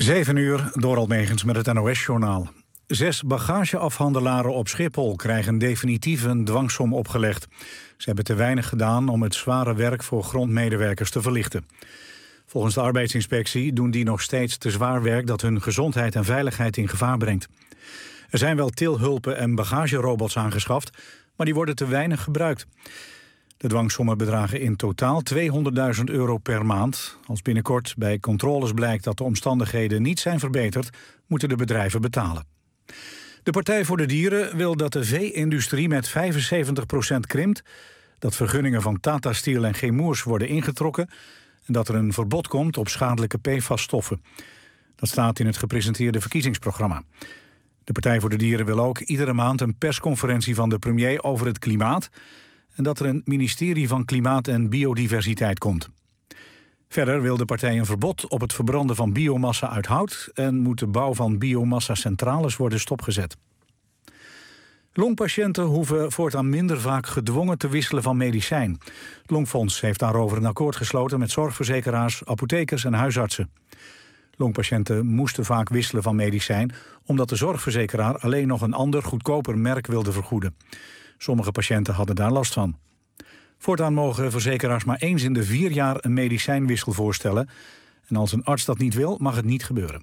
7 uur, Dorald Megens met het NOS-journaal. 6 bagageafhandelaren op Schiphol krijgen definitief een dwangsom opgelegd. Ze hebben te weinig gedaan om het zware werk voor grondmedewerkers te verlichten. Volgens de arbeidsinspectie doen die nog steeds te zwaar werk dat hun gezondheid en veiligheid in gevaar brengt. Er zijn wel tilhulpen en bagagerobots aangeschaft, maar die worden te weinig gebruikt. De dwangsommen bedragen in totaal €200.000 per maand. Als binnenkort bij controles blijkt dat de omstandigheden niet zijn verbeterd, moeten de bedrijven betalen. De Partij voor de Dieren wil dat de vee-industrie met 75% krimpt, dat vergunningen van Tata Steel en Chemours worden ingetrokken en dat er een verbod komt op schadelijke PFAS-stoffen. Dat staat in het gepresenteerde verkiezingsprogramma. De Partij voor de Dieren wil ook iedere maand een persconferentie van de premier over het klimaat en dat er een ministerie van Klimaat en Biodiversiteit komt. Verder wil de partij een verbod op het verbranden van biomassa uit hout en moet de bouw van biomassa-centrales worden stopgezet. Longpatiënten hoeven voortaan minder vaak gedwongen te wisselen van medicijn. Het Longfonds heeft daarover een akkoord gesloten met zorgverzekeraars, apothekers en huisartsen. Longpatiënten moesten vaak wisselen van medicijn omdat de zorgverzekeraar alleen nog een ander, goedkoper merk wilde vergoeden. Sommige patiënten hadden daar last van. Voortaan mogen verzekeraars maar eens in de 4 jaar een medicijnwissel voorstellen. En als een arts dat niet wil, mag het niet gebeuren.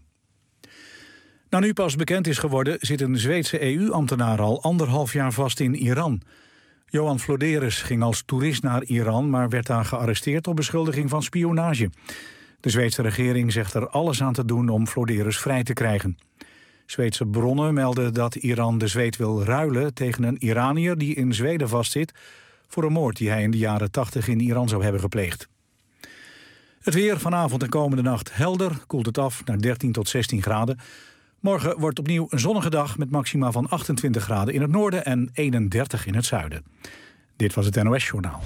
Nou, nu pas bekend is geworden, zit een Zweedse EU-ambtenaar al 1,5 jaar vast in Iran. Johan Floderus ging als toerist naar Iran, maar werd daar gearresteerd op beschuldiging van spionage. De Zweedse regering zegt er alles aan te doen om Floderus vrij te krijgen. Zweedse bronnen melden dat Iran de Zweed wil ruilen tegen een Iranier die in Zweden vastzit voor een moord die hij in de jaren 80 in Iran zou hebben gepleegd. Het weer vanavond en komende nacht helder, koelt het af naar 13 tot 16 graden. Morgen wordt opnieuw een zonnige dag met maxima van 28 graden in het noorden en 31 in het zuiden. Dit was het NOS-journaal.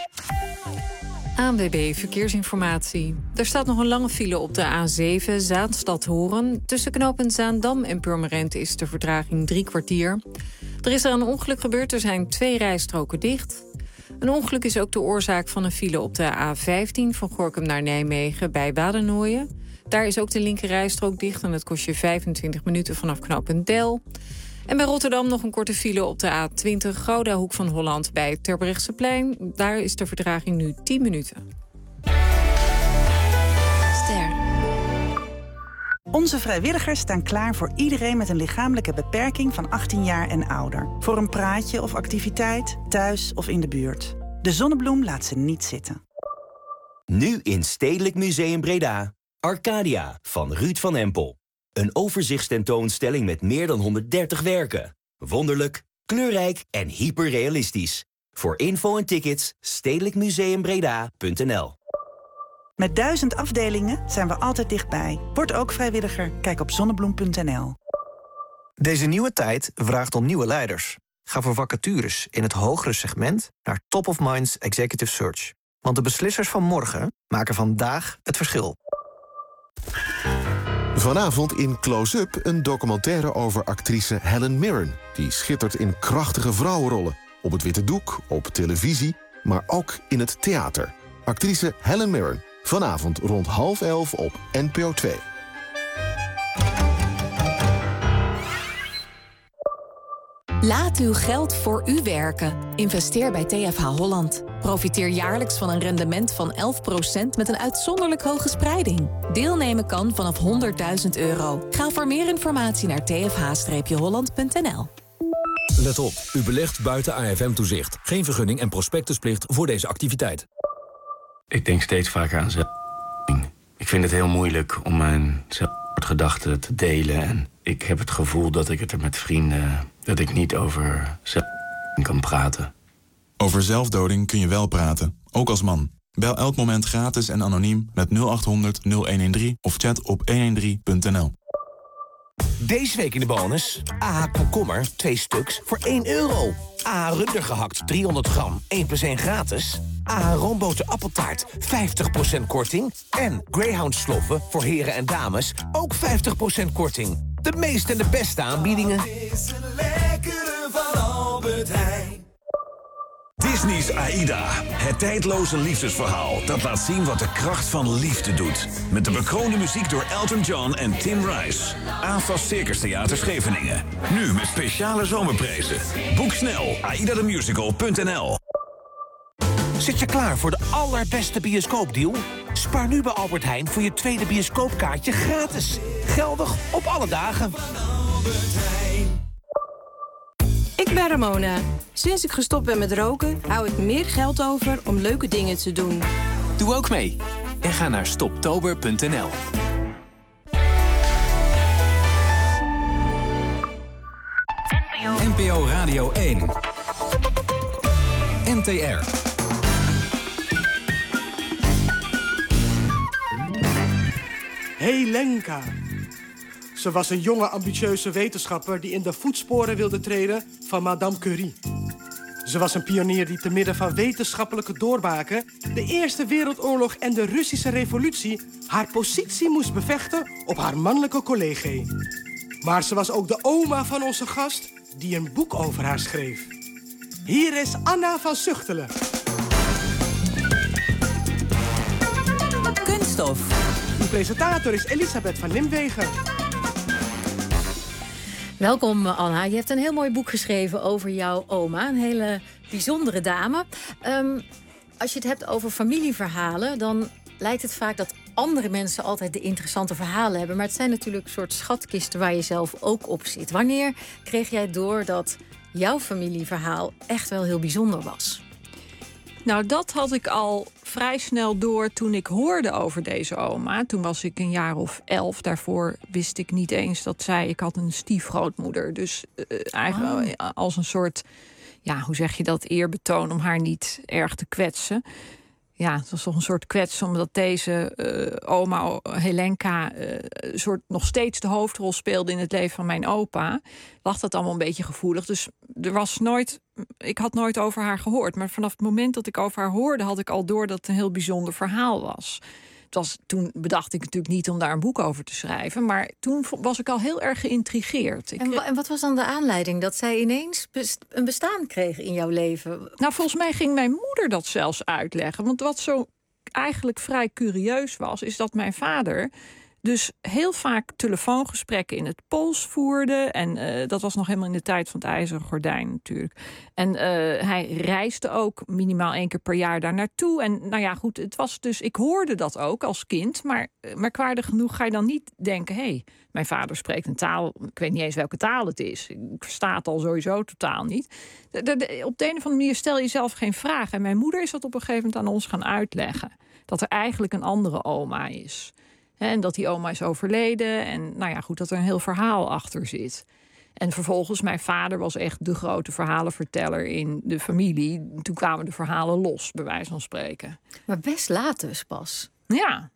ANWB Verkeersinformatie. Er staat nog een lange file op de A7 Zaanstad-Horen. Tussen knooppunt Zaandam en Purmerend is de vertraging 3 kwartier. Er is er een ongeluk gebeurd, er zijn 2 rijstroken dicht. Een ongeluk is ook de oorzaak van een file op de A15 van Gorinchem naar Nijmegen bij Wadenoijen. Daar is ook de linker rijstrook dicht en dat kost je 25 minuten vanaf knooppunt Del. En bij Rotterdam nog een korte file op de A20 Gouda Hoek van Holland bij Terbrechtseplein. Daar is de vertraging nu 10 minuten. Ster. Onze vrijwilligers staan klaar voor iedereen met een lichamelijke beperking van 18 jaar en ouder. Voor een praatje of activiteit, thuis of in de buurt. De Zonnebloem laat ze niet zitten. Nu in Stedelijk Museum Breda. Arcadia van Ruud van Empel. Een overzichtstentoonstelling met meer dan 130 werken. Wonderlijk, kleurrijk en hyperrealistisch. Voor info en tickets stedelijkmuseumbreda.nl. Met 1000 afdelingen zijn we altijd dichtbij. Word ook vrijwilliger. Kijk op zonnebloem.nl. Deze nieuwe tijd vraagt om nieuwe leiders. Ga voor vacatures in het hogere segment naar Top of Minds Executive Search. Want de beslissers van morgen maken vandaag het verschil. Vanavond in Close-Up een documentaire over actrice Helen Mirren. Die schittert in krachtige vrouwenrollen. Op het witte doek, op televisie, maar ook in het theater. Actrice Helen Mirren. Vanavond rond 10:30 op NPO 2. Laat uw geld voor u werken. Investeer bij TFH Holland. Profiteer jaarlijks van een rendement van 11% met een uitzonderlijk hoge spreiding. Deelnemen kan vanaf €100.000. Ga voor meer informatie naar tfh-holland.nl. Let op, u belegt buiten AFM-toezicht. Geen vergunning en prospectusplicht voor deze activiteit. Ik denk steeds vaker aan zelfdoding. Ik vind het heel moeilijk om mijn zelfmoordgedachten te delen. En ik heb het gevoel dat ik het er met vrienden... dat ik niet over zelfdoding kan praten. Over zelfdoding kun je wel praten, ook als man. Bel elk moment gratis en anoniem met 0800 0113 of chat op 113.nl. Deze week in de bonus. AH komkommer, 2 stuks voor €1. AH runder gehakt, 300 gram, 1 + 1 gratis. AH roomboter appeltaart, 50% korting. En Greyhound sloffen voor heren en dames, ook 50% korting. De meeste en de beste aanbiedingen. Het is een lekkere van Albert Heijn. Disney's Aida. Het tijdloze liefdesverhaal dat laat zien wat de kracht van liefde doet. Met de bekroonde muziek door Elton John en Tim Rice. AFAS Circus Theater Scheveningen. Nu met speciale zomerprijzen. Boek snel aidathemusical.nl. Zit je klaar voor de allerbeste bioscoopdeal? Spaar nu bij Albert Heijn voor je tweede bioscoopkaartje gratis. Geldig op alle dagen. Ik ben Ramona. Sinds ik gestopt ben met roken, hou ik meer geld over om leuke dingen te doen. Doe ook mee en ga naar stoptober.nl. NPO Radio 1. NTR. Helenka. Ze was een jonge, ambitieuze wetenschapper die in de voetsporen wilde treden van Madame Curie. Ze was een pionier die te midden van wetenschappelijke doorbraken, de Eerste Wereldoorlog en de Russische Revolutie haar positie moest bevechten op haar mannelijke collega. Maar ze was ook de oma van onze gast die een boek over haar schreef. Hier is Anna van Zuchtelen. Kunststof. De presentator is Elisabeth van Nimwegen. Welkom Anna, je hebt een heel mooi boek geschreven over jouw oma. Een hele bijzondere dame. Als je het hebt over familieverhalen, dan lijkt het vaak dat andere mensen altijd de interessante verhalen hebben. Maar het zijn natuurlijk een soort schatkisten waar je zelf ook op zit. Wanneer kreeg jij door dat jouw familieverhaal echt wel heel bijzonder was? Nou, dat had ik al vrij snel door toen ik hoorde over deze oma. Toen was ik een jaar of 11. Daarvoor wist ik niet eens dat ik had een stiefgrootmoeder. Dus eigenlijk als een soort, ja, hoe zeg je dat, eerbetoon om haar niet erg te kwetsen. Ja, het was toch een soort kwets, omdat deze oma Helenka soort nog steeds de hoofdrol speelde in het leven van mijn opa. Lag dat allemaal een beetje gevoelig. Dus ik had nooit over haar gehoord. Maar vanaf het moment dat ik over haar hoorde, had ik al door dat het een heel bijzonder verhaal was. Toen bedacht ik natuurlijk niet om daar een boek over te schrijven. Maar toen was ik al heel erg geïntrigeerd. En wat was dan de aanleiding dat zij ineens een bestaan kreeg in jouw leven? Nou, volgens mij ging mijn moeder dat zelfs uitleggen. Want wat zo eigenlijk vrij curieus was, is dat mijn vader dus heel vaak telefoongesprekken in het Pools voerde. En dat was nog helemaal in de tijd van het IJzeren Gordijn natuurlijk. En hij reisde ook minimaal 1 keer per jaar daar naartoe. En nou ja, goed, het was dus, ik hoorde dat ook als kind. Maar merkwaardig genoeg ga je dan niet denken, hé, mijn vader spreekt een taal, ik weet niet eens welke taal het is. Ik versta het al sowieso totaal niet. Op de een of andere manier stel je zelf geen vraag. En mijn moeder is dat op een gegeven moment aan ons gaan uitleggen. Dat er eigenlijk een andere oma is. En dat die oma is overleden. En nou ja, goed, dat er een heel verhaal achter zit. En vervolgens, mijn vader was echt de grote verhalenverteller in de familie. Toen kwamen de verhalen los, bij wijze van spreken. Maar best laat dus pas. Ja.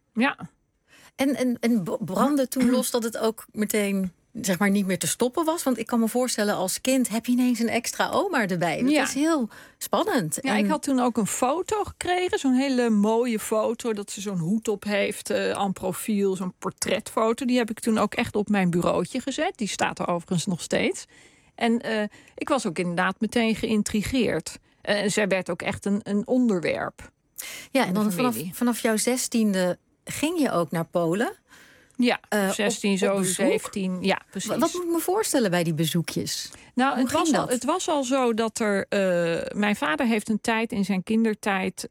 En brandde toen los dat het ook meteen, zeg maar, niet meer te stoppen was? Want ik kan me voorstellen, als kind heb je ineens een extra oma erbij. Dat is heel spannend. Ja, ik had toen ook een foto gekregen. Zo'n hele mooie foto, dat ze zo'n hoed op heeft, en profiel, zo'n portretfoto. Die heb ik toen ook echt op mijn bureautje gezet. Die staat er overigens nog steeds. En ik was ook inderdaad meteen geïntrigeerd. Zij werd ook echt een onderwerp. Ja, en dan vanaf jouw 16e ging je ook naar Polen. Ja, 16, zo 17. Ja, precies. Wat moet ik me voorstellen bij die bezoekjes? Nou, het was al zo dat mijn vader heeft een tijd in zijn kindertijd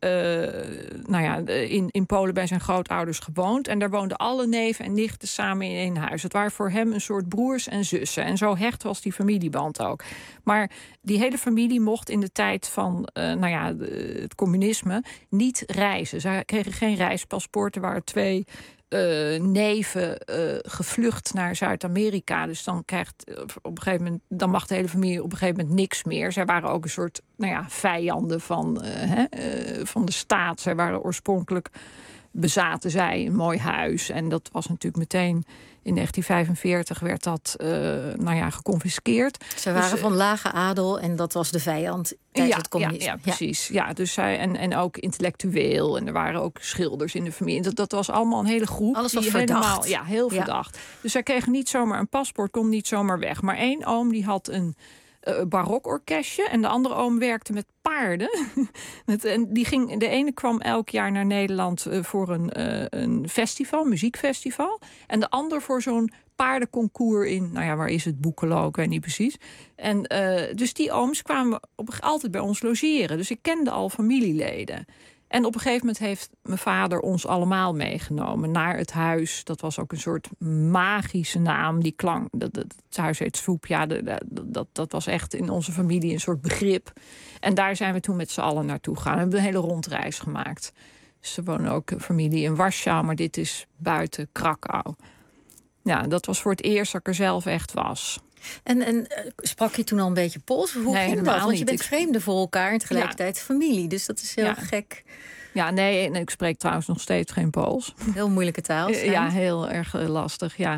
in Polen bij zijn grootouders gewoond. En daar woonden alle neven en nichten samen in één huis. Het waren voor hem een soort broers en zussen. En zo hecht was die familieband ook. Maar die hele familie mocht in de tijd van het communisme niet reizen. Ze kregen geen reispaspoort. Er waren 2 neven gevlucht naar Zuid-Amerika. Dus dan op een gegeven moment, dan mag de hele familie op een gegeven moment niks meer. Zij waren ook een soort vijanden van de staat. Zij waren oorspronkelijk, bezaten zij een mooi huis. En dat was natuurlijk meteen, in 1945 werd dat geconfiskeerd. Ze waren van lage adel en dat was de vijand tijdens het communisme. Ja, precies. Ja, dus zij, en ook intellectueel. En er waren ook schilders in de familie. Dat was allemaal een hele groep. Alles was verdacht. Heel verdacht. Dus zij kregen niet zomaar een paspoort, kon niet zomaar weg. Maar 1 oom die had een barokorkestje. En de andere oom werkte met paarden. De ene kwam elk jaar naar Nederland voor een festival, muziekfestival. En de ander voor zo'n paardenconcours in, waar is het, Boekelo, ik weet niet precies. En dus die ooms kwamen altijd bij ons logeren. Dus ik kende al familieleden. En op een gegeven moment heeft mijn vader ons allemaal meegenomen naar het huis. Dat was ook een soort magische naam. Die klank, het huis heet Swoep. Ja, dat was echt in onze familie een soort begrip. En daar zijn we toen met z'n allen naartoe gegaan. We hebben een hele rondreis gemaakt. Dus er wonen ook familie in Warschau, maar dit is buiten Krakau. Ja, dat was voor het eerst dat ik er zelf echt was. En sprak je toen al een beetje Pools? Hoe ging dat? Want je bent vreemden voor elkaar en tegelijkertijd familie. Dus dat is heel gek. Ja, nee, ik spreek trouwens nog steeds geen Pools. Heel moeilijke taal. Ja, heel erg lastig, ja.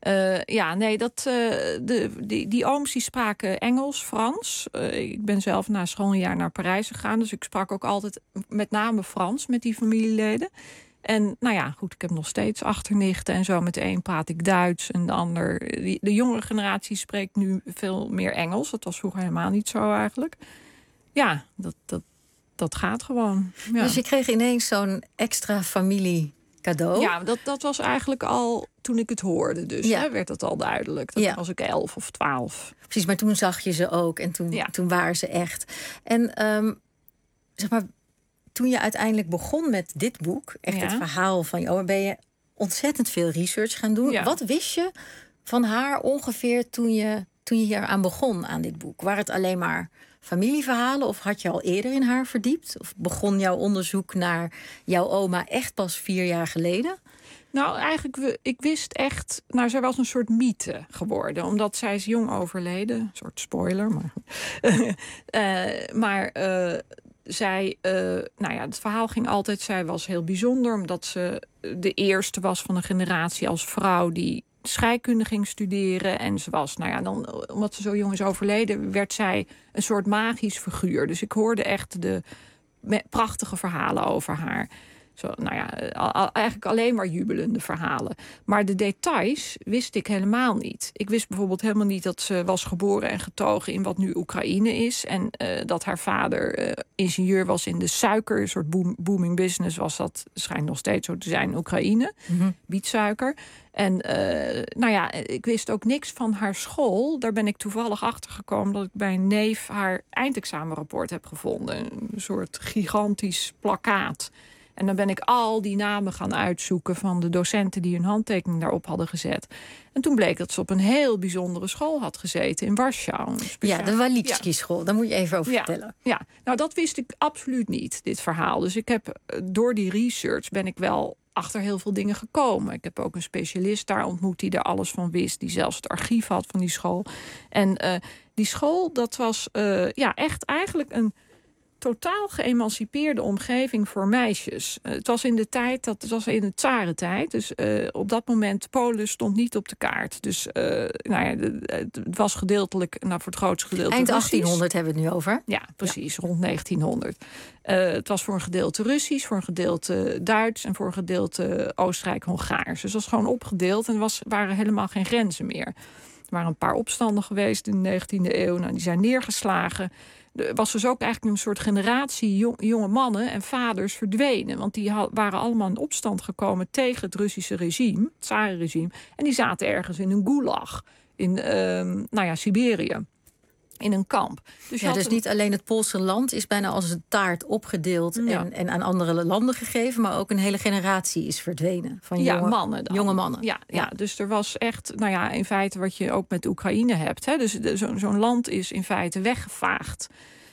Die ooms die spraken Engels, Frans. Ik ben zelf na schooljaar naar Parijs gegaan. Dus ik sprak ook altijd met name Frans met die familieleden. En goed, ik heb nog steeds achternichten en zo. Met de een praat ik Duits en de ander... De jongere generatie spreekt nu veel meer Engels. Dat was vroeger helemaal niet zo eigenlijk. Ja, dat gaat gewoon. Ja. Dus je kreeg ineens zo'n extra familie cadeau? Ja, dat was eigenlijk al toen ik het hoorde. Dus werd dat al duidelijk. Dat was ik 11 of 12. Precies, maar toen zag je ze ook en toen waren ze echt. En zeg maar... Toen je uiteindelijk begon met dit boek, echt het verhaal van je oma, ben je ontzettend veel research gaan doen. Ja. Wat wist je van haar ongeveer toen je hier aan begon aan dit boek? Waren het alleen maar familieverhalen of had je al eerder in haar verdiept? Of begon jouw onderzoek naar jouw oma echt pas 4 jaar geleden? Nou, eigenlijk, ik wist echt... zij was een soort mythe geworden. Omdat zij is jong overleden. Een soort spoiler, maar... Zij, het verhaal ging altijd... Zij was heel bijzonder omdat ze de eerste was van een generatie als vrouw... die scheikunde ging studeren. En ze was, omdat ze zo jong is overleden... werd zij een soort magisch figuur. Dus ik hoorde echt de prachtige verhalen over haar. Zo, eigenlijk alleen maar jubelende verhalen. Maar de details wist ik helemaal niet. Ik wist bijvoorbeeld helemaal niet dat ze was geboren en getogen in wat nu Oekraïne is. En dat haar vader ingenieur was in de suiker. Een soort booming business was dat. Schijnt nog steeds zo te zijn in Oekraïne. Bietsuiker. En ik wist ook niks van haar school. Daar ben ik toevallig achter gekomen dat ik bij een neef haar eindexamenrapport heb gevonden. Een soort gigantisch plakkaat. En dan ben ik al die namen gaan uitzoeken van de docenten die hun handtekening daarop hadden gezet. En toen bleek dat ze op een heel bijzondere school had gezeten in Warschau. Ja, de Walicki-school. Daar moet je even over vertellen. Ja, dat wist ik absoluut niet, dit verhaal. Dus ik heb door die research ben ik wel achter heel veel dingen gekomen. Ik heb ook een specialist daar ontmoet die er alles van wist. Die zelfs het archief had van die school. En die school, dat was echt eigenlijk een totaal geëmancipeerde omgeving voor meisjes. Het was in de tijd, het was in de tsarentijd. Dus op dat moment, Polen stond niet op de kaart. Dus het was gedeeltelijk, voor het grootste gedeelte eind Russisch. 1800 hebben we het nu over. Ja, precies, rond 1900. Het was voor een gedeelte Russisch, voor een gedeelte Duits en voor een gedeelte Oostenrijk-Hongaars. Dus het was gewoon opgedeeld en waren helemaal geen grenzen meer. Er waren een paar opstanden geweest in de 19e eeuw. Die zijn neergeslagen. Er was dus ook eigenlijk een soort generatie jonge mannen en vaders verdwenen. Want die waren allemaal in opstand gekomen tegen het Russische regime, het tsarenregime. En die zaten ergens in een gulag in Siberië. In een kamp. Dus niet alleen het Poolse land is bijna als een taart opgedeeld en aan andere landen gegeven, maar ook een hele generatie is verdwenen van jonge mannen. Ja, dus er was echt, in feite wat je ook met Oekraïne hebt. Hè, dus zo'n land is in feite weggevaagd.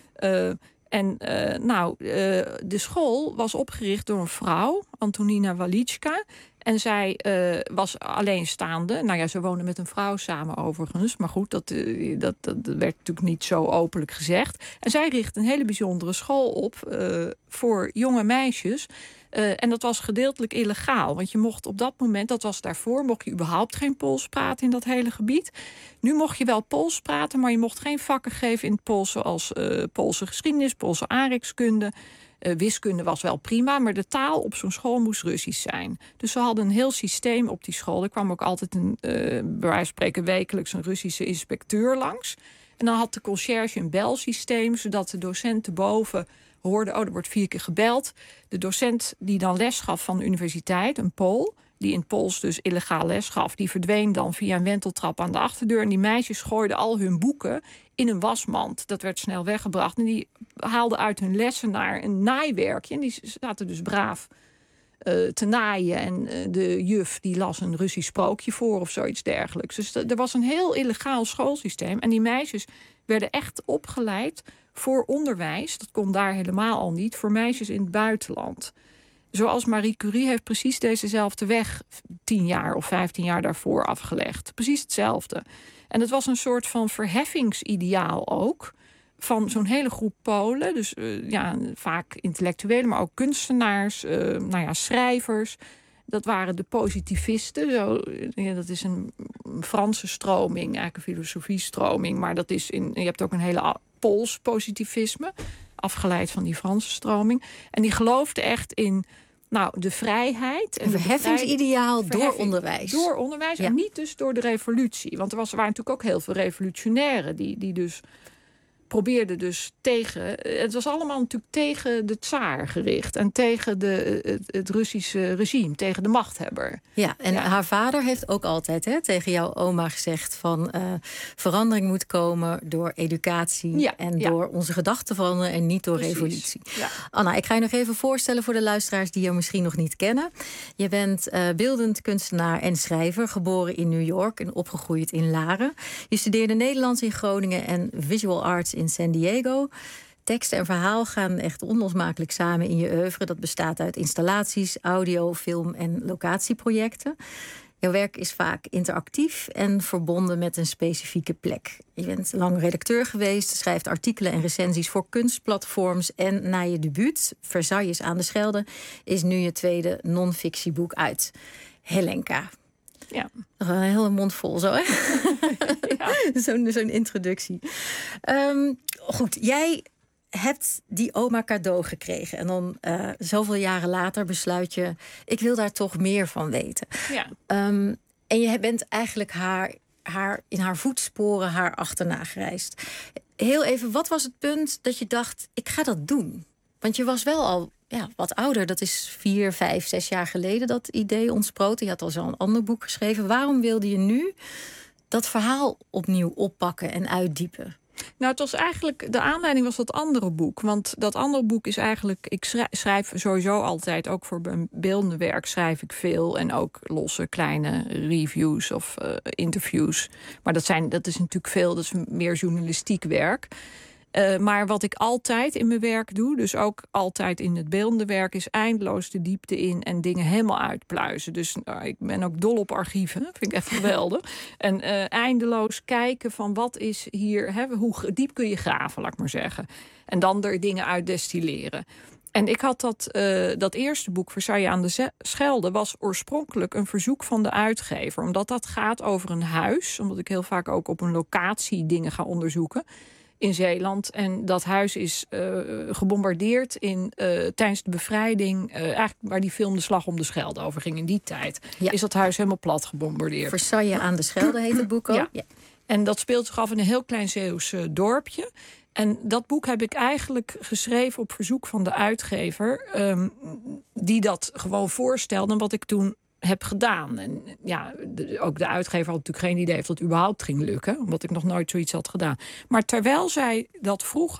De school was opgericht door een vrouw, Antonina Walicka. En zij was alleenstaande. Ze woonde met een vrouw samen overigens. Maar goed, dat werd natuurlijk niet zo openlijk gezegd. En zij richtte een hele bijzondere school op voor jonge meisjes. En dat was gedeeltelijk illegaal. Want je mocht op dat moment, daarvoor mocht je überhaupt geen Pools praten in dat hele gebied. Nu mocht je wel Pools praten, maar je mocht geen vakken geven in het Pools, zoals Poolse geschiedenis, Poolse aanreikskunde. Wiskunde was wel prima, maar de taal op zo'n school moest Russisch zijn. Dus ze hadden een heel systeem op die school. Er kwam ook altijd bij wijze van spreken wekelijks een Russische inspecteur langs. En dan had de conciërge een belsysteem, zodat de docenten boven hoorden, er wordt 4 keer gebeld. De docent die dan les gaf van de universiteit, een Pool, die in het Pools dus illegaal les gaf, die verdween dan via een wenteltrap aan de achterdeur. En die meisjes gooiden al hun boeken in een wasmand. Dat werd snel weggebracht. En die haalden uit hun lessenaar een naaiwerkje. En die zaten dus braaf te naaien. En de juf die las een Russisch sprookje voor of zoiets dergelijks. Dus er was een heel illegaal schoolsysteem. En die meisjes werden echt opgeleid voor onderwijs. Dat kon daar helemaal al niet. Voor meisjes in het buitenland. Zoals Marie Curie heeft precies dezezelfde weg 10 jaar of 15 jaar daarvoor afgelegd. Precies hetzelfde. En het was een soort van verheffingsideaal ook. Van zo'n hele groep Polen. Dus vaak intellectuelen, maar ook kunstenaars, schrijvers. Dat waren de positivisten. Dat is een Franse stroming, eigenlijk een filosofiestroming. Maar dat is je hebt ook een hele Pools positivisme. Afgeleid van die Franse stroming. En die geloofde echt in de vrijheid. Een verheffingsideaal door onderwijs. Door onderwijs en niet dus door de revolutie. Want waren natuurlijk ook heel veel revolutionairen die dus probeerden dus tegen. Het was allemaal natuurlijk tegen de tsaar gericht. En tegen het Russische regime. Tegen de machthebber. Ja, en haar vader heeft ook altijd tegen jouw oma gezegd van verandering moet komen door educatie en door onze gedachten veranderen en niet door revolutie. Ja. Anna, ik ga je nog even voorstellen voor de luisteraars die je misschien nog niet kennen. Je bent beeldend kunstenaar en schrijver, geboren in New York en opgegroeid in Laren. Je studeerde Nederlands in Groningen en visual arts in San Diego. Tekst en verhaal gaan echt onlosmakelijk samen in je oeuvre. Dat bestaat uit installaties, audio, film en locatieprojecten. Jouw werk is vaak interactief en verbonden met een specifieke plek. Je bent lang redacteur geweest, schrijft artikelen en recensies voor kunstplatforms. En na je debuut, Versailles aan de Schelde, is nu je tweede non-fictieboek uit. Helenka. Ja. Een hele mond vol zo, hè? Ja. Zo'n introductie. Goed, jij hebt die oma cadeau gekregen. En dan zoveel jaren later besluit je, ik wil daar toch meer van weten. Ja. En je bent eigenlijk in haar voetsporen haar achterna gereisd. Heel even, wat was het punt dat je dacht, ik ga dat doen? Want je was wel al wat ouder. Dat is 4, 5, 6 jaar geleden dat idee ontsproten. Je had al zo'n ander boek geschreven. Waarom wilde je nu dat verhaal opnieuw oppakken en uitdiepen? Nou, het was eigenlijk, de aanleiding was dat andere boek. Want dat andere boek is eigenlijk, ik schrijf sowieso altijd, ook voor mijn beeldende werk schrijf ik veel. En ook losse kleine reviews of interviews. Maar dat is natuurlijk veel, dat is meer journalistiek werk. Maar wat ik altijd in mijn werk doe, dus ook altijd in het beeldende werk, is eindeloos de diepte in en dingen helemaal uitpluizen. Dus ik ben ook dol op archieven, vind ik echt geweldig. En eindeloos kijken van wat is hier, hoe diep kun je graven, laat ik maar zeggen. En dan er dingen uit destilleren. En ik had dat eerste boek, Versailles aan de Schelde, was oorspronkelijk een verzoek van de uitgever. Omdat dat gaat over een huis, omdat ik heel vaak ook op een locatie dingen ga onderzoeken in Zeeland. En dat huis is gebombardeerd tijdens de bevrijding, eigenlijk waar die film De Slag om de Schelde over ging in die tijd. Ja. Is dat huis helemaal plat gebombardeerd. Versailles aan de Schelde heet het boek ook. Ja. En dat speelt zich af in een heel klein Zeeuws dorpje. En dat boek heb ik eigenlijk geschreven op verzoek van de uitgever, die dat gewoon voorstelde wat ik toen heb gedaan. En ook de uitgever had natuurlijk geen idee of dat überhaupt ging lukken, omdat ik nog nooit zoiets had gedaan. Maar terwijl zij dat vroeg,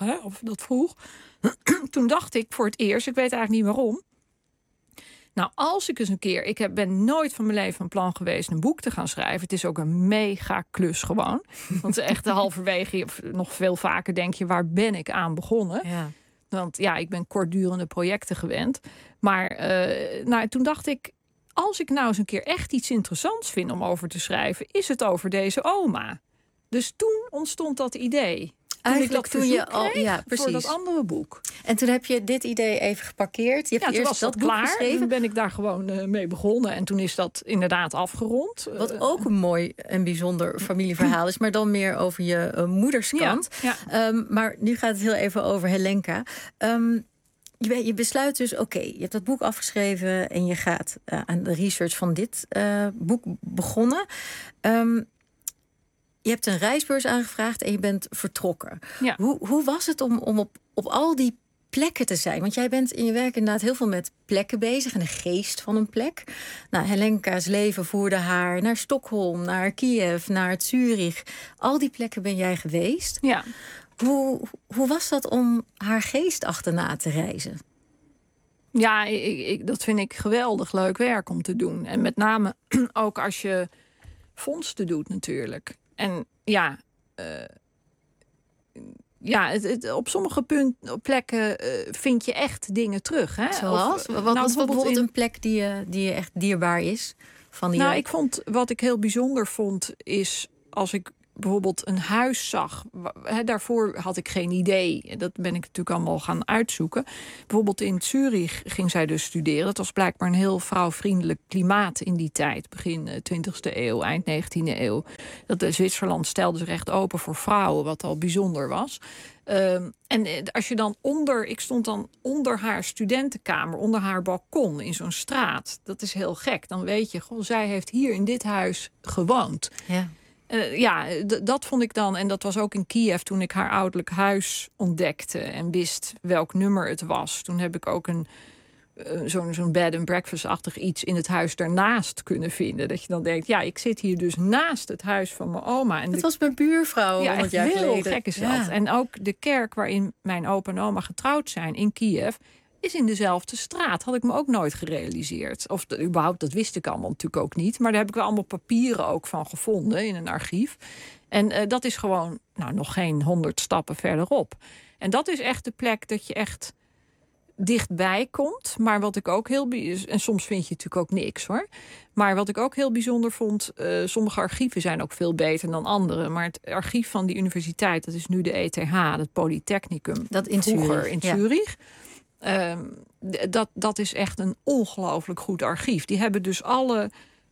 toen dacht ik voor het eerst, ik weet eigenlijk niet waarom. Nou, als ik eens een keer, ik ben nooit van mijn leven van plan geweest een boek te gaan schrijven. Het is ook een mega klus gewoon. Want echt halverwege, of nog veel vaker denk je, waar ben ik aan begonnen? Ja. Want ik ben kortdurende projecten gewend. Maar toen dacht ik, als ik nou eens een keer echt iets interessants vind om over te schrijven, is het over deze oma. Dus toen ontstond dat idee. Eigenlijk toen je al voor dat andere boek. En toen heb je dit idee even geparkeerd. Je hebt eerst was dat boek klaar. geschreven. Toen ben ik daar gewoon mee begonnen. En toen is dat inderdaad afgerond. Wat ook een mooi en bijzonder familieverhaal is, maar dan meer over je moederskant. Ja. Maar nu gaat het heel even over Helenka. Je besluit dus, je hebt dat boek afgeschreven en je gaat aan de research van dit boek begonnen. je hebt een reisbeurs aangevraagd en je bent vertrokken. Ja. Hoe was het om op al die plekken te zijn? Want jij bent in je werk inderdaad heel veel met plekken bezig en de geest van een plek. Nou, Helenka's leven voerde haar naar Stockholm, naar Kiev, naar Zurich. Al die plekken ben jij geweest. Ja. Hoe was dat om haar geest achterna te reizen? Ja, dat vind ik geweldig leuk werk om te doen. En met name ook als je vondsten doet natuurlijk. En ja... op sommige plekken vind je echt dingen terug. Hè? Zoals? Wat was bijvoorbeeld een plek die je echt dierbaar is? Ik vond, wat ik heel bijzonder vond, is als ik bijvoorbeeld een huis zag. Daarvoor had ik geen idee. Dat ben ik natuurlijk allemaal gaan uitzoeken. Bijvoorbeeld in Zurich ging zij dus studeren. Dat was blijkbaar een heel vrouwvriendelijk klimaat in die tijd. Begin 20e eeuw, eind 19e eeuw. Zwitserland stelde zich echt open voor vrouwen, wat al bijzonder was. En als je dan ik stond dan onder haar studentenkamer, onder haar balkon in zo'n straat. Dat is heel gek. Dan weet je, zij heeft hier in dit huis gewoond. Ja. Dat vond ik dan. En dat was ook in Kiev toen ik haar ouderlijk huis ontdekte en wist welk nummer het was. Toen heb ik ook zo'n bed and breakfast-achtig iets in het huis daarnaast kunnen vinden. Dat je dan denkt, ik zit hier dus naast het huis van mijn oma. En het was mijn buurvrouw 100 jaar geleden. Heel gek is dat. En ook de kerk waarin mijn opa en oma getrouwd zijn in Kiev is in dezelfde straat. Had ik me ook nooit gerealiseerd. Of überhaupt, dat wist ik allemaal natuurlijk ook niet. Maar daar heb ik wel allemaal papieren ook van gevonden in een archief. En dat is gewoon nog geen 100 stappen verderop. En dat is echt de plek dat je echt dichtbij komt. Maar wat ik ook en soms vind je natuurlijk ook niks hoor. Maar wat ik ook heel bijzonder vond, sommige archieven zijn ook veel beter dan andere. Maar het archief van die universiteit, dat is nu de ETH, het Polytechnicum. Dat in vroeger in Zurich. Ja. Dat is echt een ongelooflijk goed archief. Die hebben dus alle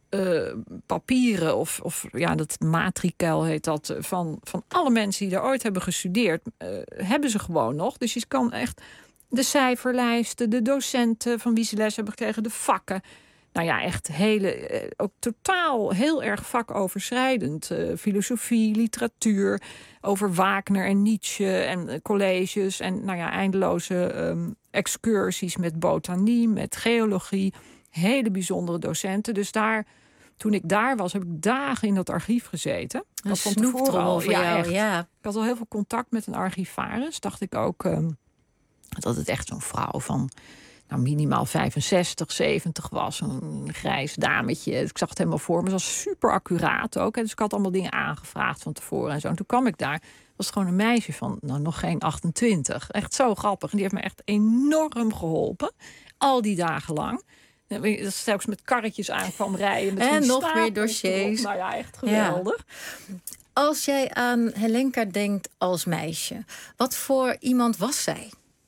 papieren of dat matrikel heet dat, van alle mensen die daar ooit hebben gestudeerd, hebben ze gewoon nog. Dus je kan echt de cijferlijsten, de docenten van wie ze les hebben gekregen, de vakken. Echt ook totaal heel erg vakoverschrijdend. Filosofie, literatuur, over Wagner en Nietzsche en colleges en eindeloze excursies met botanie, met geologie. Hele bijzondere docenten. Dus toen ik daar was, heb ik dagen in dat archief gezeten. Een snoeptrommel voor jou, ja. Ik had al heel veel contact met een archivaris. Dacht ik ook dat het echt zo'n vrouw van minimaal 65, 70 was. Een grijs dametje. Ik zag het helemaal voor me. Ze was super accuraat ook. Dus ik had allemaal dingen aangevraagd van tevoren en zo. En toen kwam ik daar. Was het gewoon een meisje van nog geen 28. Echt zo grappig. En die heeft me echt enorm geholpen. Al die dagen lang. Dat ze telkens met karretjes aan kwam rijden. Met en nog meer dossiers. Echt geweldig. Ja. Als jij aan Helenka denkt als meisje, wat voor iemand was zij?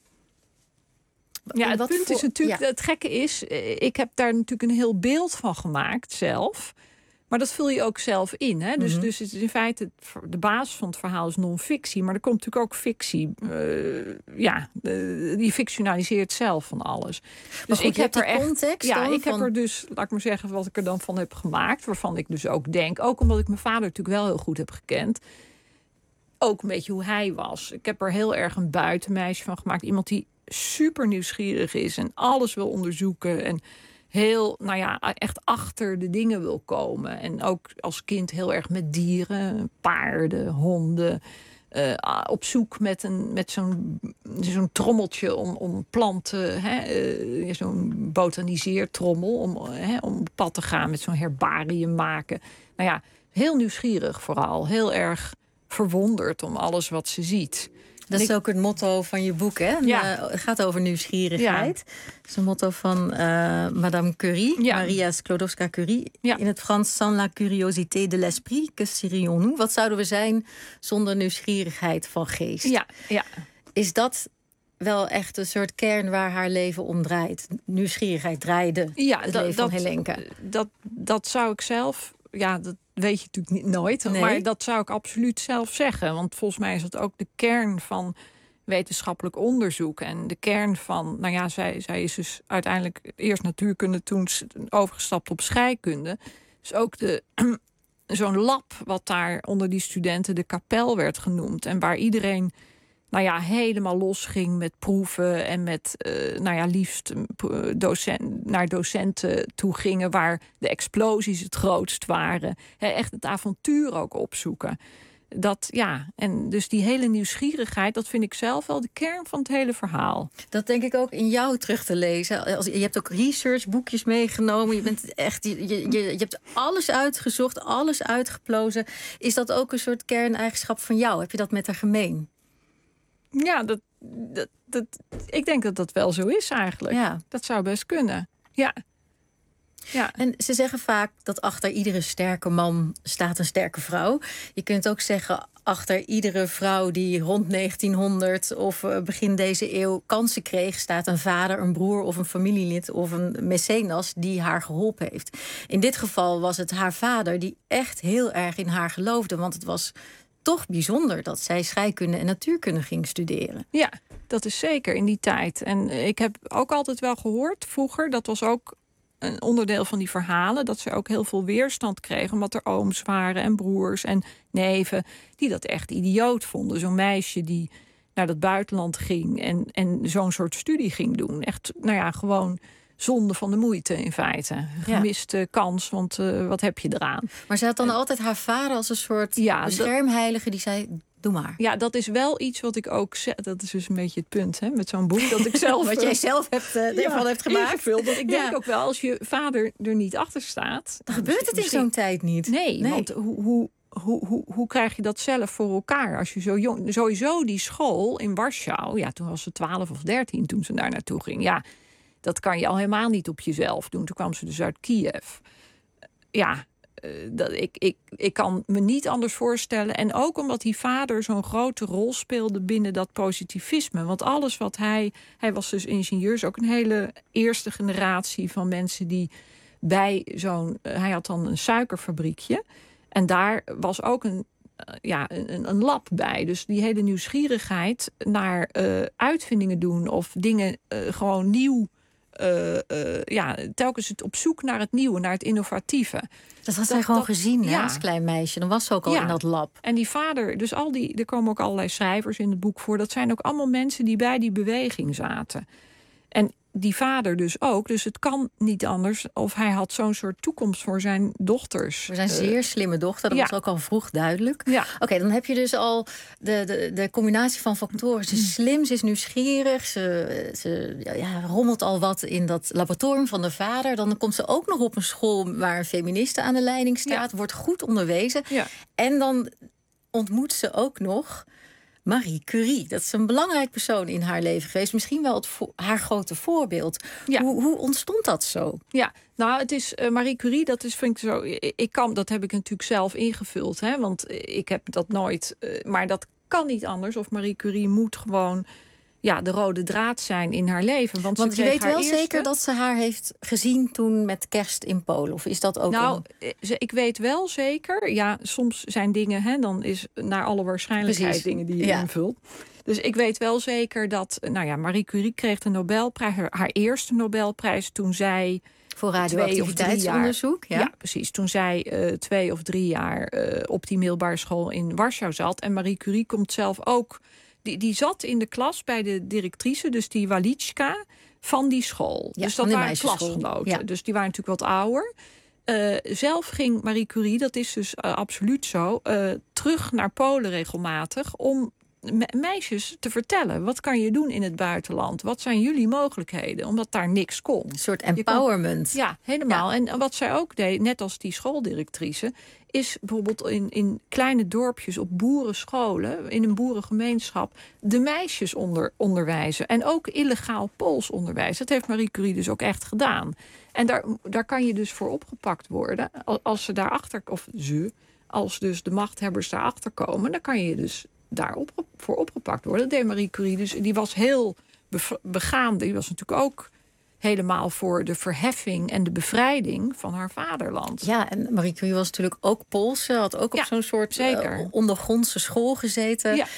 Ja, het punt is natuurlijk, het gekke is, ik heb daar natuurlijk een heel beeld van gemaakt zelf. Maar dat vul je ook zelf in. Hè? Dus het is in feite, de basis van het verhaal is non-fictie. Maar er komt natuurlijk ook fictie. Die fictionaliseert zelf van alles. Dus ik heb er echt context. Ja, ik heb er dus, laat ik maar zeggen, wat ik er dan van heb gemaakt. Waarvan ik dus ook denk, ook omdat ik mijn vader natuurlijk wel heel goed heb gekend. Ook een beetje hoe hij was. Ik heb er heel erg een buitenmeisje van gemaakt. Iemand die super nieuwsgierig is en alles wil onderzoeken en heel, echt achter de dingen wil komen. En ook als kind heel erg met dieren, paarden, honden, op zoek met zo'n trommeltje om planten, zo'n botaniseertrommel om op pad te gaan met zo'n herbarium maken. Heel nieuwsgierig vooral, heel erg verwonderd om alles wat ze ziet. Dat is ook het motto van je boek, hè? Ja. Het gaat over nieuwsgierigheid. Ja. Dat is een motto van Madame Curie, Maria Sklodowska-Curie. Ja. In het Frans, sans la curiosité de l'esprit, que serions-nous? Wat zouden we zijn zonder nieuwsgierigheid van geest? Ja. Is dat wel echt een soort kern waar haar leven om draait? Nieuwsgierigheid draaide het leven van Helenka. Dat zou ik zelf... dat weet je natuurlijk nooit. Nee. Maar dat zou ik absoluut zelf zeggen. Want volgens mij is het ook de kern van wetenschappelijk onderzoek. En de kern van... zij is dus uiteindelijk eerst natuurkunde, toen overgestapt op scheikunde. Dus ook zo'n lab wat daar onder die studenten de kapel werd genoemd. En waar iedereen helemaal los ging met proeven en met liefst naar docenten toe gingen waar de explosies het grootst waren. Echt het avontuur ook opzoeken. En dus die hele nieuwsgierigheid, dat vind ik zelf wel de kern van het hele verhaal. Dat denk ik ook in jou terug te lezen. Je hebt ook researchboekjes meegenomen. Je bent echt, je hebt alles uitgezocht, alles uitgeplozen. Is dat ook een soort kerneigenschap van jou? Heb je dat met haar gemeen? Ja, ik denk dat dat wel zo is eigenlijk. Ja. Dat zou best kunnen. Ja. En ze zeggen vaak dat achter iedere sterke man staat een sterke vrouw. Je kunt ook zeggen, achter iedere vrouw die rond 1900 of begin deze eeuw kansen kreeg, staat een vader, een broer of een familielid of een mecenas die haar geholpen heeft. In dit geval was het haar vader die echt heel erg in haar geloofde, want het was toch bijzonder dat zij scheikunde en natuurkunde ging studeren. Ja, dat is zeker in die tijd. En ik heb ook altijd wel gehoord vroeger, dat was ook een onderdeel van die verhalen, dat ze ook heel veel weerstand kregen, omdat er ooms waren en broers en neven die dat echt idioot vonden. Zo'n meisje die naar dat buitenland ging en zo'n soort studie ging doen. Echt, gewoon zonde van de moeite in feite. Gemiste kans, want wat heb je eraan? Maar ze had dan altijd haar vader als een soort beschermheilige die zei, doe maar. Ja, dat is wel iets wat ik ook zeg. Dat is dus een beetje het punt, hè, met zo'n boek dat ik zelf wat jij zelf ervan hebt gemaakt. Ingevuld. Want ik denk ook wel, als je vader er niet achter staat, dan gebeurt het in zo'n tijd niet. Nee. Want hoe krijg je dat zelf voor elkaar? Als je zo jong, sowieso die school in Warschau, toen was ze 12 of 13 toen ze daar naartoe ging. Ja, dat kan je al helemaal niet op jezelf doen. Toen kwam ze dus uit Kiev. Ik kan me niet anders voorstellen. En ook omdat die vader zo'n grote rol speelde binnen dat positivisme. Want alles wat hij was dus ingenieur, ook een hele eerste generatie van mensen die bij hij had dan een suikerfabriekje. En daar was ook een lab bij. Dus die hele nieuwsgierigheid naar uitvindingen doen of dingen gewoon nieuw. Telkens het op zoek naar het nieuwe, naar het innovatieve. Dat had zij gewoon gezien als klein meisje. Dan was ze ook al in dat lab. En die vader, dus er komen ook allerlei schrijvers in het boek voor. Dat zijn ook allemaal mensen die bij die beweging zaten. En die vader dus ook. Dus het kan niet anders. Of hij had zo'n soort toekomst voor zijn dochters. Voor zijn zeer slimme dochter. Dat was ook al vroeg duidelijk. Ja. Oké, dan heb je dus al de combinatie van factoren. Ze is slim, ze is nieuwsgierig. Ze rommelt al wat in dat laboratorium van de vader. Dan komt ze ook nog op een school waar een feministe aan de leiding staat. Wordt goed onderwezen. Ja. En dan ontmoet ze ook nog Marie Curie. Dat is een belangrijk persoon in haar leven geweest. Misschien wel haar grote voorbeeld. Ja. Hoe ontstond dat zo? Ja, het is Marie Curie, dat is, vind ik zo. Dat heb ik natuurlijk zelf ingevuld, hè, want ik heb dat nooit. Maar dat kan niet anders. Of Marie Curie moet gewoon de rode draad zijn in haar leven. Want je weet wel zeker dat ze haar heeft gezien toen met kerst in Polen. Of is dat ook ik weet wel zeker. Ja, soms zijn dingen, dan is naar alle waarschijnlijkheid dingen die je invult. Dus ik weet wel zeker dat Marie Curie kreeg de Nobelprijs, haar eerste Nobelprijs toen zij voor radioactiviteitsonderzoek. Ja, precies. Toen zij 2 of 3 jaar op die middelbare school in Warschau zat. En Marie Curie komt zelf ook. Die zat in de klas bij de directrice, dus die Walicka, van die school. Ja, dus dat waren klasgenoten. Ja. Dus die waren natuurlijk wat ouder. Zelf ging Marie Curie, dat is dus absoluut zo, terug naar Polen regelmatig om meisjes te vertellen. Wat kan je doen in het buitenland? Wat zijn jullie mogelijkheden? Omdat daar niks kon. Een soort empowerment. Ja, helemaal. Ja. En wat zij ook deed, net als die schooldirectrice, is bijvoorbeeld in kleine dorpjes op boerenscholen, in een boerengemeenschap, de meisjes onderwijzen. En ook illegaal Pools onderwijzen. Dat heeft Marie Curie dus ook echt gedaan. En daar kan je dus voor opgepakt worden. Als ze daarachter, als dus de machthebbers daarachter komen, dan kan je dus voor opgepakt worden. Dat deed Marie Curie. Dus die was heel begaan. Die was natuurlijk ook helemaal voor de verheffing en de bevrijding van haar vaderland. Ja, en Marie Curie was natuurlijk ook Pools. Ze had ook op zo'n soort ondergrondse school gezeten. Ja.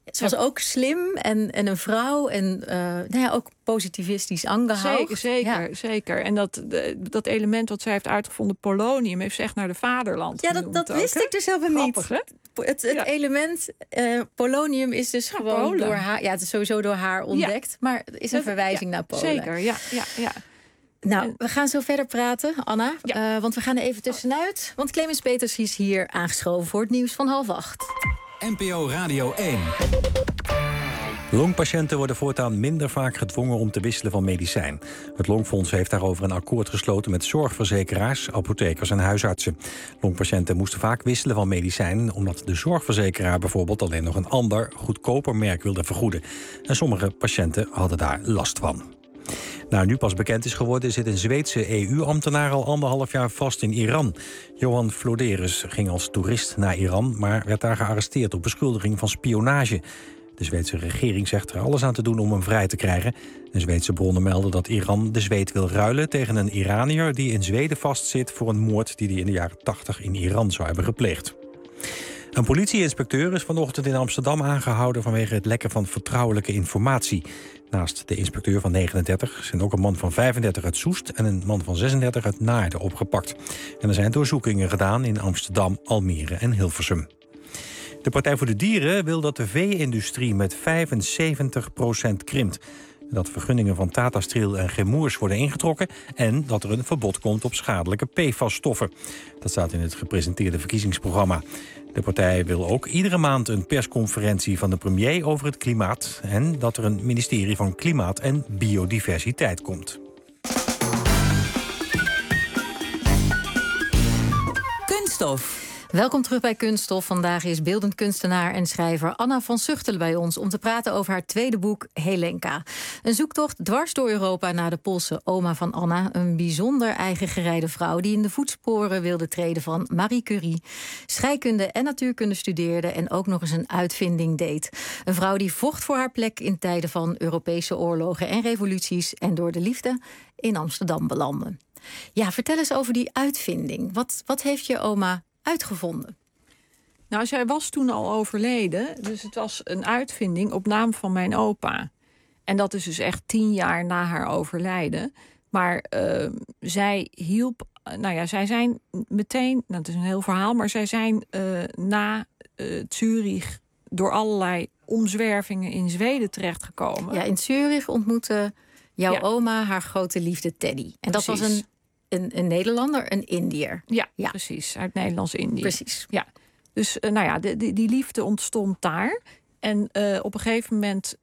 Ze was ook slim en een vrouw en ook positivistisch aangehouden. Zeker. En dat element wat zij heeft uitgevonden, polonium, heeft ze echt naar de vaderland genoemd. Dat wist ik dus helemaal niet. Het element polonium is dus gewoon Polen. Door haar... Ja, het is sowieso door haar ontdekt. Maar het is een verwijzing naar Polen. Zeker, ja. Nou, we gaan zo verder praten, Anna. Want we gaan er even tussenuit. Want Clemens Peters is hier aangeschoven voor het nieuws van 7:30. NPO Radio 1. Longpatiënten worden voortaan minder vaak gedwongen om te wisselen van medicijn. Het Longfonds heeft daarover een akkoord gesloten met zorgverzekeraars, apothekers en huisartsen. Longpatiënten moesten vaak wisselen van medicijn omdat de zorgverzekeraar bijvoorbeeld alleen nog een ander, goedkoper merk wilde vergoeden. En sommige patiënten hadden daar last van. Nou, nu pas bekend is geworden, zit een Zweedse EU-ambtenaar al 1,5 jaar vast in Iran. Johan Floderus ging als toerist naar Iran, maar werd daar gearresteerd op beschuldiging van spionage. De Zweedse regering zegt er alles aan te doen om hem vrij te krijgen. De Zweedse bronnen melden dat Iran de Zweed wil ruilen tegen een Iranier die in Zweden vastzit voor een moord die hij in de jaren 80 in Iran zou hebben gepleegd. Een politieinspecteur is vanochtend in Amsterdam aangehouden vanwege het lekken van vertrouwelijke informatie. Naast de inspecteur van 39 zijn ook een man van 35 uit Soest en een man van 36 uit Naarden opgepakt. En er zijn doorzoekingen gedaan in Amsterdam, Almere en Hilversum. De Partij voor de Dieren wil dat de vee-industrie met 75% krimpt. Dat vergunningen van Tata Steel en Chemours worden ingetrokken en dat er een verbod komt op schadelijke PFAS-stoffen. Dat staat in het gepresenteerde verkiezingsprogramma. De partij wil ook iedere maand een persconferentie van de premier over het klimaat en dat er een ministerie van Klimaat en Biodiversiteit komt. Kunststof. Welkom terug bij Kunststof. Vandaag is beeldend kunstenaar en schrijver Anna van Zuchtelen bij ons om te praten over haar tweede boek Helenka. Een zoektocht dwars door Europa naar de Poolse oma van Anna. Een bijzonder eigen gereide vrouw die in de voetsporen wilde treden van Marie Curie. Scheikunde en natuurkunde studeerde en ook nog eens een uitvinding deed. Een vrouw die vocht voor haar plek in tijden van Europese oorlogen en revoluties en door de liefde in Amsterdam belandde. Ja, vertel eens over die uitvinding. Wat heeft je oma uitgevonden? Nou, zij was toen al overleden. Dus het was een uitvinding op naam van mijn opa. En dat is dus echt 10 jaar na haar overlijden. Maar zij hielp... Nou ja, zij zijn meteen... Nou, het is een heel verhaal, maar zij zijn na Zurich door allerlei omzwervingen in Zweden terechtgekomen. Ja, in Zurich ontmoette jouw oma haar grote liefde Teddy. En dat was een Nederlander, een Indiër. Ja, precies. Uit Nederlands-Indië. Precies. Ja. Dus die liefde ontstond daar. En op een gegeven moment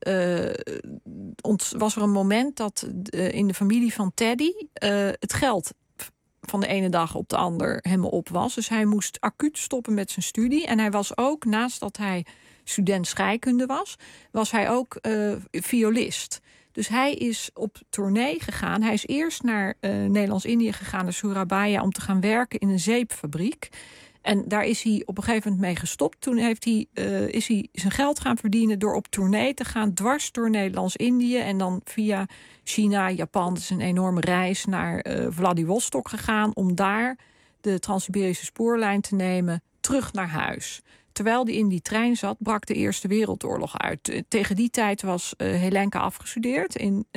was er een moment dat in de familie van Teddy het geld van de ene dag op de ander helemaal op was. Dus hij moest acuut stoppen met zijn studie. En hij was ook, naast dat hij student scheikunde was hij ook violist. Dus hij is op tournee gegaan. Hij is eerst naar Nederlands-Indië gegaan, naar Surabaya, om te gaan werken in een zeepfabriek. En daar is hij op een gegeven moment mee gestopt. Toen is hij zijn geld gaan verdienen door op tournee te gaan, dwars door Nederlands-Indië. En dan via China, Japan, dat is een enorme reis, naar Vladivostok gegaan om daar de Trans-Siberische spoorlijn te nemen, terug naar huis. Terwijl hij in die trein zat, brak de Eerste Wereldoorlog uit. Tegen die tijd was Helenka afgestudeerd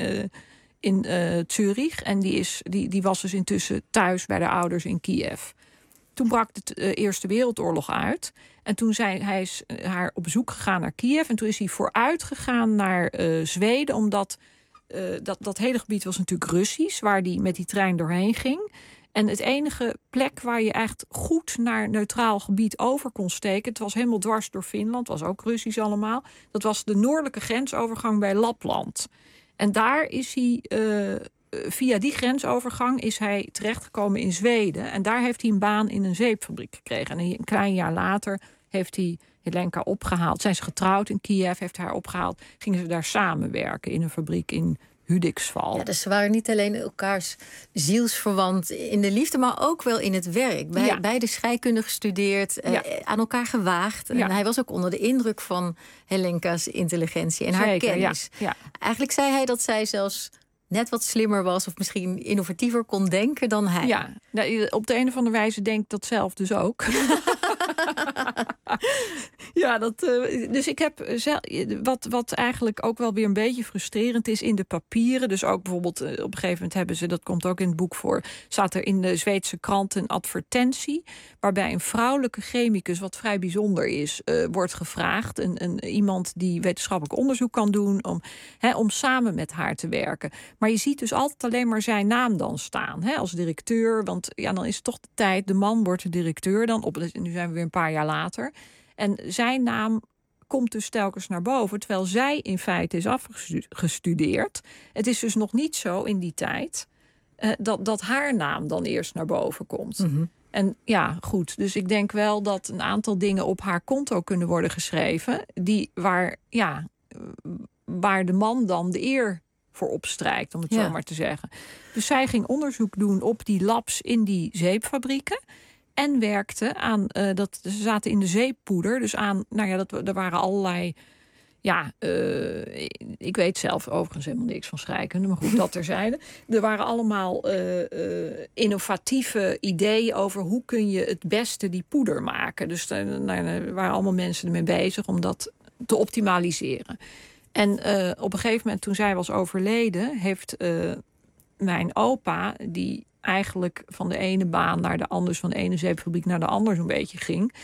in Zurich. En die was dus intussen thuis bij de ouders in Kiev. Toen brak de Eerste Wereldoorlog uit. En toen hij is haar op bezoek gegaan naar Kiev. En toen is hij vooruit gegaan naar Zweden. Omdat dat hele gebied was natuurlijk Russisch, waar hij met die trein doorheen ging. En het enige plek waar je echt goed naar neutraal gebied over kon steken, het was helemaal dwars door Finland, was ook Russisch allemaal. Dat was de noordelijke grensovergang bij Lapland. En daar is hij, via die grensovergang is hij terechtgekomen in Zweden. En daar heeft hij een baan in een zeepfabriek gekregen. En een klein jaar later heeft hij Helenka opgehaald. Zijn ze getrouwd in Kiev, heeft haar opgehaald. Gingen ze daar samenwerken in een fabriek in Hudiksvall. Ja, dus ze waren niet alleen elkaars zielsverwant in de liefde, maar ook wel in het werk. Beide scheikunde gestudeerd, aan elkaar gewaagd. En hij was ook onder de indruk van Helenka's intelligentie en haar kennis. Ja. Eigenlijk zei hij dat zij zelfs net wat slimmer was of misschien innovatiever kon denken dan hij. Ja, op de een of andere wijze denk ik dat zelf dus ook. Ja, dus ik heb wat eigenlijk ook wel weer een beetje frustrerend is in de papieren. Dus ook bijvoorbeeld op een gegeven moment hebben ze, dat komt ook in het boek voor, staat er in de Zweedse krant een advertentie waarbij een vrouwelijke chemicus, wat vrij bijzonder is, wordt gevraagd. Iemand die wetenschappelijk onderzoek kan doen om samen met haar te werken. Maar je ziet dus altijd alleen maar zijn naam dan staan als directeur. Want ja, dan is het toch de tijd, de man wordt de directeur dan. Nu zijn we weer een paar jaar later. En zijn naam komt dus telkens naar boven, terwijl zij in feite is afgestudeerd. Het is dus nog niet zo in die tijd dat haar naam dan eerst naar boven komt. Mm-hmm. En ja, goed. Dus ik denk wel dat een aantal dingen op haar konto kunnen worden geschreven, waar de man dan de eer voor opstrijkt, om het zo maar te zeggen. Dus zij ging onderzoek doen op die labs in die zeepfabrieken. En werkte aan, ze zaten in de zeeppoeder. Dus er waren allerlei, ik weet zelf overigens helemaal niks van scheikunde, maar goed, dat terzijde. Er waren allemaal innovatieve ideeën over hoe kun je het beste die poeder maken. Dus er waren allemaal mensen ermee bezig om dat te optimaliseren. En op een gegeven moment, toen zij was overleden, heeft mijn opa, die eigenlijk van de ene baan naar de andere, van de ene zeepfabriek naar de andere zo'n beetje ging.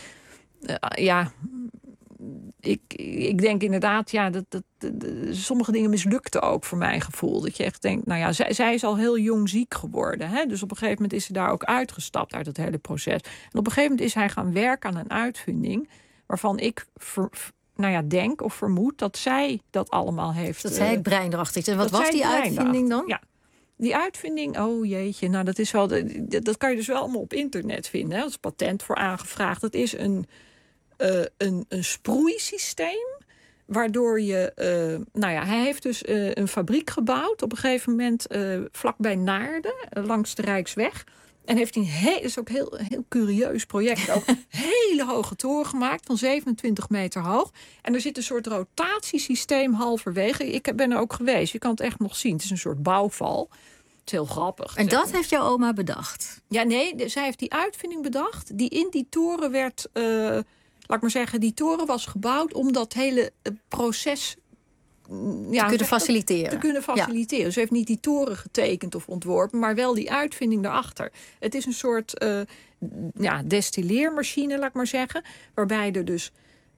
Ik denk inderdaad, sommige dingen mislukten ook voor mijn gevoel. Dat je echt denkt, zij is al heel jong ziek geworden. Hè? Dus op een gegeven moment is ze daar ook uitgestapt uit het hele proces. En op een gegeven moment is hij gaan werken aan een uitvinding waarvan ik denk of vermoed dat zij dat allemaal heeft. Dat zij het brein erachter is. En wat was die uitvinding dan? Ja. Die uitvinding, oh jeetje, dat is wel dat kan je dus wel allemaal op internet vinden. Hè? Dat is patent voor aangevraagd. Dat is een sproeisysteem, waardoor je, hij heeft dus een fabriek gebouwd op een gegeven moment vlakbij Naarden, langs de Rijksweg. En heeft hij dat is ook een heel curieus project, ook hele hoge toren gemaakt van 27 meter hoog. En er zit een soort rotatiesysteem halverwege. Ik ben er ook geweest, je kan het echt nog zien. Het is een soort bouwval. Het is heel grappig. En dat heeft jouw oma bedacht? Ja, nee, zij heeft die uitvinding bedacht. Die in die toren werd, laat ik maar zeggen, die toren was gebouwd om dat hele proces te kunnen faciliteren. Ja. Ze heeft niet die toren getekend of ontworpen, maar wel die uitvinding daarachter. Het is een soort destilleermachine, laat ik maar zeggen, waarbij er dus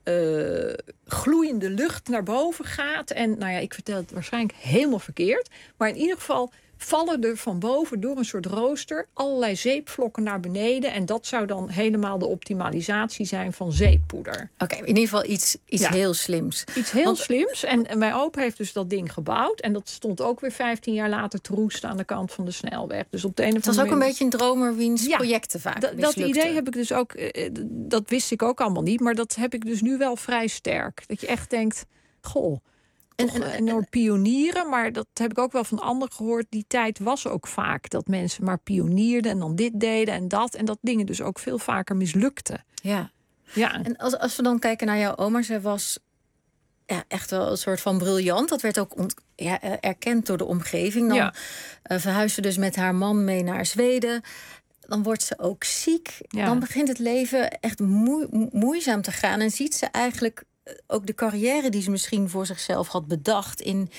gloeiende lucht naar boven gaat. En ik vertel het waarschijnlijk helemaal verkeerd, maar in ieder geval vallen er van boven door een soort rooster allerlei zeepvlokken naar beneden. En dat zou dan helemaal de optimalisatie zijn van zeeppoeder. Oké, in ieder geval iets heel slims. Iets heel slims. En mijn opa heeft dus dat ding gebouwd. En dat stond ook weer 15 jaar later te roesten aan de kant van de snelweg. Dus op de een of andere manier. Het was ook een beetje een dromer wiens projecten vaak dat idee heb ik dus ook, dat wist ik ook allemaal niet. Maar dat heb ik dus nu wel vrij sterk. Dat je echt denkt, goh. En pionieren, maar dat heb ik ook wel van anderen gehoord. Die tijd was ook vaak dat mensen maar pionierden en dan dit deden en dat dingen dus ook veel vaker mislukten. Ja. En als we dan kijken naar jouw oma, zij was echt wel een soort van briljant. Dat werd ook erkend door de omgeving. Dan verhuisde dus met haar man mee naar Zweden. Dan wordt ze ook ziek. Ja. Dan begint het leven echt moeizaam te gaan en ziet ze eigenlijk ook de carrière die ze misschien voor zichzelf had bedacht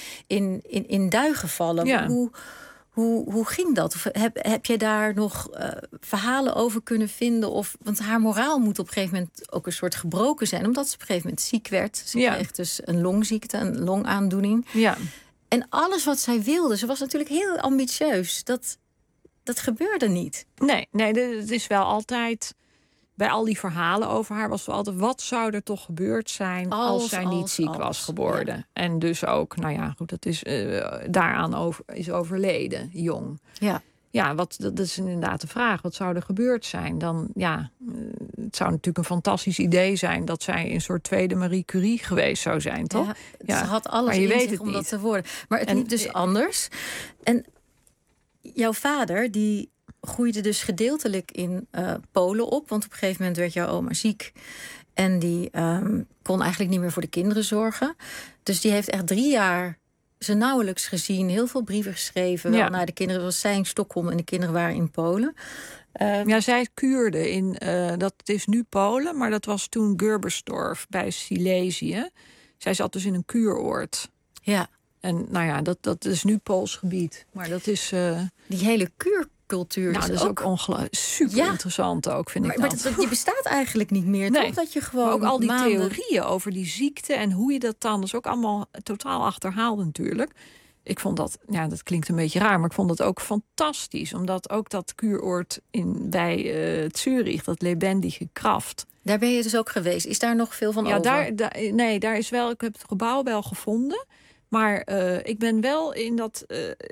in duigen vallen. Ja. Hoe ging dat? Of heb je daar nog verhalen over kunnen vinden? Want haar moraal moet op een gegeven moment ook een soort gebroken zijn, omdat ze op een gegeven moment ziek werd. Ze kreeg dus een longziekte, een longaandoening. Ja. En alles wat zij wilde, ze was natuurlijk heel ambitieus. Dat gebeurde niet. Nee, het is wel altijd. Bij al die verhalen over haar was het altijd, wat zou er toch gebeurd zijn als zij niet ziek was geworden? Ja. En dus ook, dat is daaraan is overleden, jong. Ja, dat is inderdaad de vraag. Wat zou er gebeurd zijn? Dan, het zou natuurlijk een fantastisch idee zijn dat zij een soort tweede Marie Curie geweest zou zijn, toch? Ze had alles in zich om dat te worden. Maar het liep dus anders. En jouw vader, die groeide dus gedeeltelijk in Polen op. Want op een gegeven moment werd jouw oma ziek. En die kon eigenlijk niet meer voor de kinderen zorgen. Dus die heeft echt 3 jaar ze nauwelijks gezien. Heel veel brieven geschreven. Wel naar de kinderen. Was zij in Stockholm en de kinderen waren in Polen. Ja, zij kuurde in, dat is nu Polen, maar dat was toen Gerbersdorf bij Silesië. Zij zat dus in een kuuroord. Ja. En nou ja, dat is nu Pools gebied. Maar dat is... die hele kuurcultuur nou, dat is ook super interessant ook, vind ik dat. Maar die bestaat eigenlijk niet meer, toch? Dat je gewoon maar ook al die theorieën over die ziekte en hoe je dat dan... dat is ook allemaal totaal achterhaald natuurlijk. Ik vond dat, dat klinkt een beetje raar, maar ik vond dat ook fantastisch. Omdat ook dat kuuroord bij Zurich, dat Lebendige Kraft... Daar ben je dus ook geweest. Is daar nog veel van over? Daar is wel... Ik heb het gebouw wel gevonden. Maar ik ben wel in dat...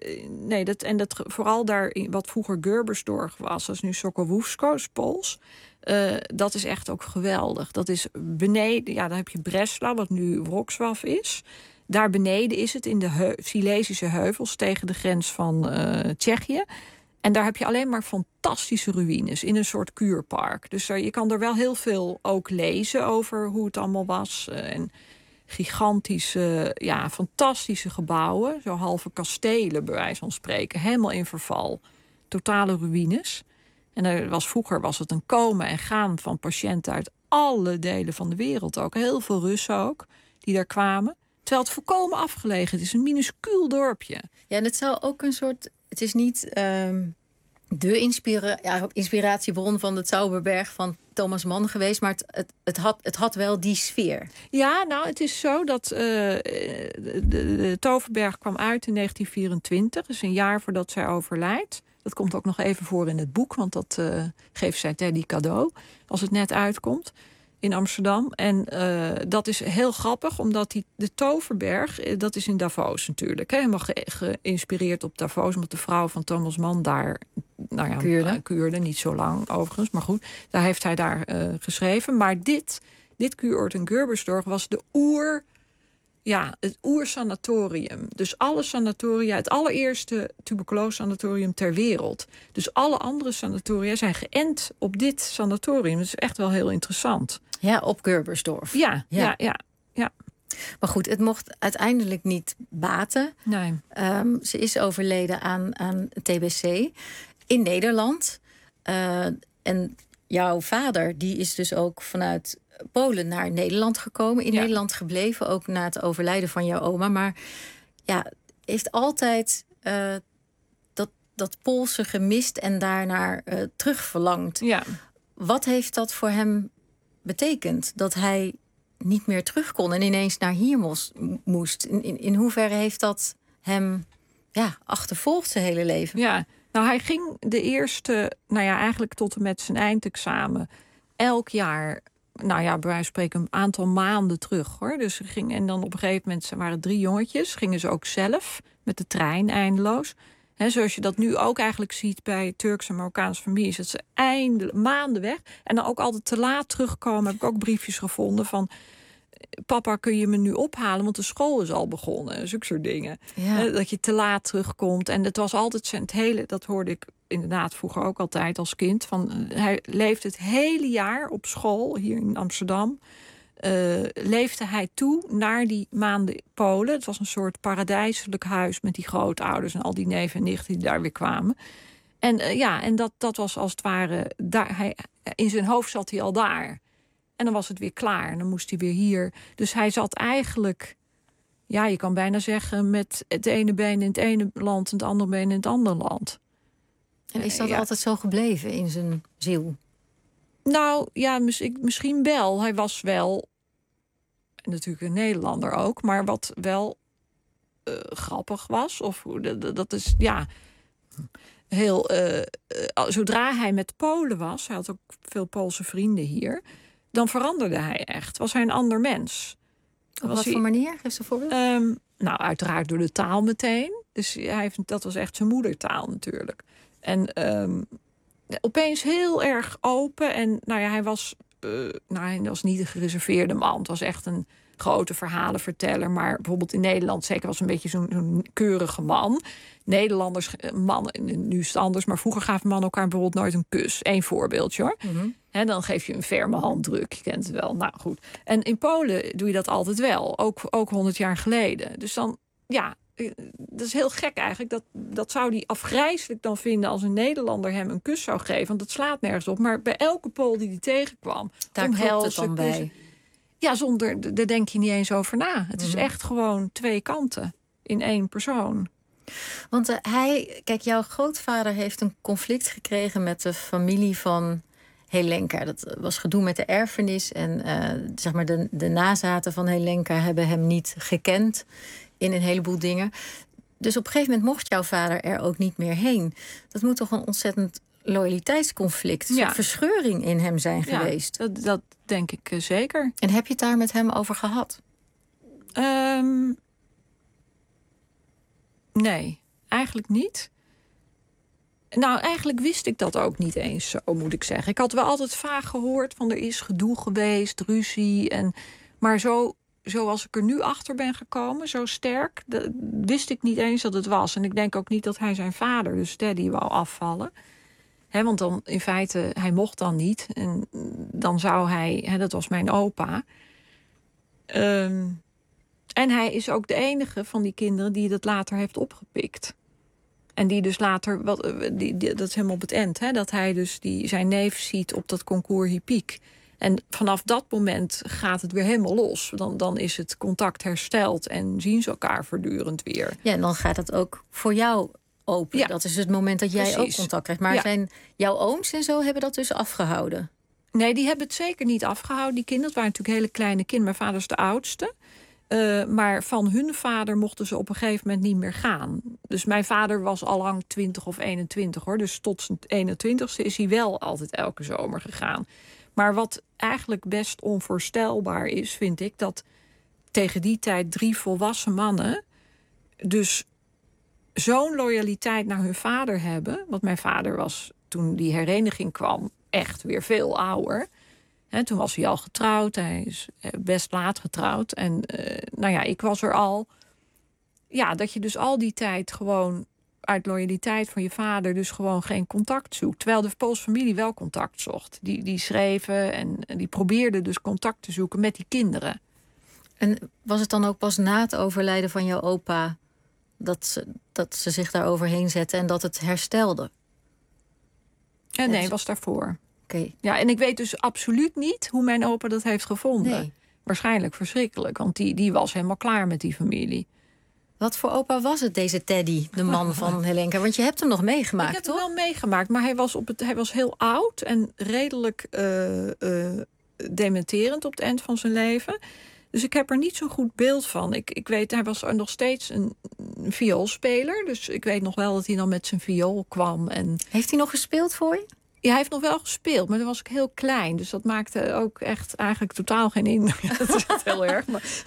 vooral daar wat vroeger Gerbersdorf was... dat is nu Sokołówsko, is Pools. Dat is echt ook geweldig. Dat is beneden... Ja, dan heb je Breslau, wat nu Wrocław is. Daar beneden is het in de Silesische heuvels... tegen de grens van Tsjechië. En daar heb je alleen maar fantastische ruïnes... in een soort kuurpark. Dus je kan er wel heel veel ook lezen over hoe het allemaal was... en gigantische, fantastische gebouwen. Zo halve kastelen, bij wijze van spreken. Helemaal in verval. Totale ruïnes. En vroeger was het een komen en gaan van patiënten... uit alle delen van de wereld ook. Heel veel Russen ook, die daar kwamen. Terwijl het volkomen afgelegen is. Een minuscuul dorpje. Ja, en het zou ook een soort... Het is niet de inspiratiebron van de Zauberberg van Thomas Mann geweest... maar het had wel die sfeer. Ja, nou, het is zo dat de Toverberg kwam uit in 1924. Dus een jaar voordat zij overlijdt. Dat komt ook nog even voor in het boek... want dat geeft zij Teddy cadeau als het net uitkomt in Amsterdam. En dat is heel grappig, omdat de Toverberg... dat is in Davos natuurlijk. Helemaal geïnspireerd op Davos... omdat de vrouw van Thomas Mann daar kuurde. Niet zo lang overigens, maar goed. Daar heeft hij daar geschreven. Maar dit kuuroord in Gerbersdorf was het oersanatorium. Dus alle sanatoria, het allereerste tuberculose-sanatorium ter wereld. Dus alle andere sanatoria zijn geënt op dit sanatorium. Dat is echt wel heel interessant. Ja, op Gerbersdorf. Ja. Maar goed, het mocht uiteindelijk niet baten. Nee. Ze is overleden aan TBC in Nederland. En jouw vader, die is dus ook vanuit Polen naar Nederland gekomen. In Nederland gebleven, ook na het overlijden van jouw oma. Maar heeft altijd dat Poolse gemist en daarnaar terugverlangd. Ja. Wat heeft dat voor hem betekend? Dat hij niet meer terug kon en ineens naar hier moest. In hoeverre heeft dat hem achtervolgd zijn hele leven? Ja, nou hij ging de eerste, eigenlijk tot en met zijn eindexamen... elk jaar, bij wijze van spreken, een aantal maanden terug, hoor. Dus ze ging, en dan op een gegeven moment, ze waren 3 jongetjes... gingen ze ook zelf, met de trein eindeloos. Zoals je dat nu ook eigenlijk ziet bij Turkse en Marokkaanse families... dat ze maanden weg en dan ook altijd te laat terugkomen. Heb ik ook briefjes gevonden van... papa, kun je me nu ophalen, want de school is al begonnen. Zulke soort dingen. Ja. Dat je te laat terugkomt. En het was altijd het hele... dat hoorde ik inderdaad vroeger ook altijd als kind. Hij leefde het hele jaar op school, hier in Amsterdam... leefde hij toe naar die maanden Polen. Het was een soort paradijselijk huis met die grootouders... en al die neven en nichten die daar weer kwamen. En dat was als het ware... in zijn hoofd zat hij al daar. En dan was het weer klaar. En dan moest hij weer hier. Dus hij zat eigenlijk... Ja, je kan bijna zeggen... met het ene been in het ene land... en het andere been in het andere land. En is dat altijd zo gebleven in zijn ziel? Nou, ja, misschien wel. Hij was wel... natuurlijk een Nederlander ook... maar wat wel grappig was... of dat is, heel... zodra hij met Polen was... hij had ook veel Poolse vrienden hier... dan veranderde hij echt. Was hij een ander mens. Op wat voor manier? Geef ze voorbeeld. Nou, uiteraard door de taal meteen. Dus dat was echt zijn moedertaal natuurlijk. En opeens heel erg open. En hij was niet een gereserveerde man. Het was echt een grote verhalenverteller. Maar bijvoorbeeld in Nederland zeker was een beetje zo'n keurige man. Nederlanders, mannen, nu is het anders. Maar vroeger gaven mannen elkaar bijvoorbeeld nooit een kus. Eén voorbeeldje, hoor. Mm-hmm. Dan geef je een ferme handdruk. Je kent het wel. Nou goed. En in Polen doe je dat altijd wel. Ook 100 jaar geleden. Dus dan, dat is heel gek eigenlijk. Dat zou hij afgrijselijk dan vinden als een Nederlander hem een kus zou geven. Want dat slaat nergens op. Maar bij elke Pool die tegenkwam, daar klopt het dan bij. Ja, daar denk je niet eens over na. Het is echt gewoon 2 kanten in 1 persoon. Want kijk, jouw grootvader heeft een conflict gekregen met de familie van Helenka. Dat was gedoe met de erfenis. En zeg maar de nazaten van Helenka hebben hem niet gekend in een heleboel dingen. Dus op een gegeven moment mocht jouw vader er ook niet meer heen. Dat moet toch een ontzettend loyaliteitsconflict, een soort verscheuring in hem zijn geweest. Dat denk ik zeker. En heb je het daar met hem over gehad? Nee, eigenlijk niet. Nou, eigenlijk wist ik dat ook niet eens zo, moet ik zeggen. Ik had wel altijd vaag gehoord van er is gedoe geweest, ruzie. Maar zoals ik er nu achter ben gekomen, zo sterk, wist ik niet eens dat het was. En ik denk ook niet dat hij zijn vader, dus Teddy, wou afvallen. Want dan in feite, hij mocht dan niet. En dan zou hij, dat was mijn opa. En hij is ook de enige van die kinderen die dat later heeft opgepikt. En die dus later, dat is helemaal op het eind, dat hij dus zijn neef ziet op dat concours hippiek. En vanaf dat moment gaat het weer helemaal los. Dan is het contact hersteld en zien ze elkaar voortdurend weer. Ja, en dan gaat het ook voor jou open. Ja. Dat is het moment dat jij ook contact krijgt. Maar zijn jouw ooms en zo hebben dat dus afgehouden? Nee, die hebben het zeker niet afgehouden. Die kinderen, het waren natuurlijk hele kleine kinderen. Mijn vader is de oudste. Maar van hun vader mochten ze op een gegeven moment niet meer gaan. Dus mijn vader was al lang 20 of 21 hoor. Dus tot zijn 21ste is hij wel altijd elke zomer gegaan. Maar wat eigenlijk best onvoorstelbaar is, vind ik, dat tegen die tijd 3 volwassen mannen dus zo'n loyaliteit naar hun vader hebben. Want mijn vader was, toen die hereniging kwam, echt weer veel ouder. Toen was hij al getrouwd. Hij is best laat getrouwd. En ik was er al. Ja, dat je dus al die tijd gewoon uit loyaliteit van je vader dus gewoon geen contact zoekt. Terwijl de Poolse familie wel contact zocht. Die schreven en die probeerden dus contact te zoeken met die kinderen. En was het dan ook pas na het overlijden van jouw opa dat ze zich daar overheen zetten en dat het herstelde? Nee, was daarvoor. Okay. Ja, en ik weet dus absoluut niet hoe mijn opa dat heeft gevonden. Nee. Waarschijnlijk verschrikkelijk, want die was helemaal klaar met die familie. Wat voor opa was het, deze Teddy, de man van Helenka? Want je hebt hem nog meegemaakt, ik heb toch? hem wel meegemaakt, maar hij was heel oud en redelijk dementerend op het eind van zijn leven. Dus ik heb er niet zo'n goed beeld van. Ik weet, hij was nog steeds een vioolspeler. Dus ik weet nog wel dat hij dan met zijn viool kwam. Heeft hij nog gespeeld voor je? Ja, hij heeft nog wel gespeeld, maar dan was ik heel klein. Dus dat maakte ook echt eigenlijk totaal geen indruk. Ja, dat is echt heel erg.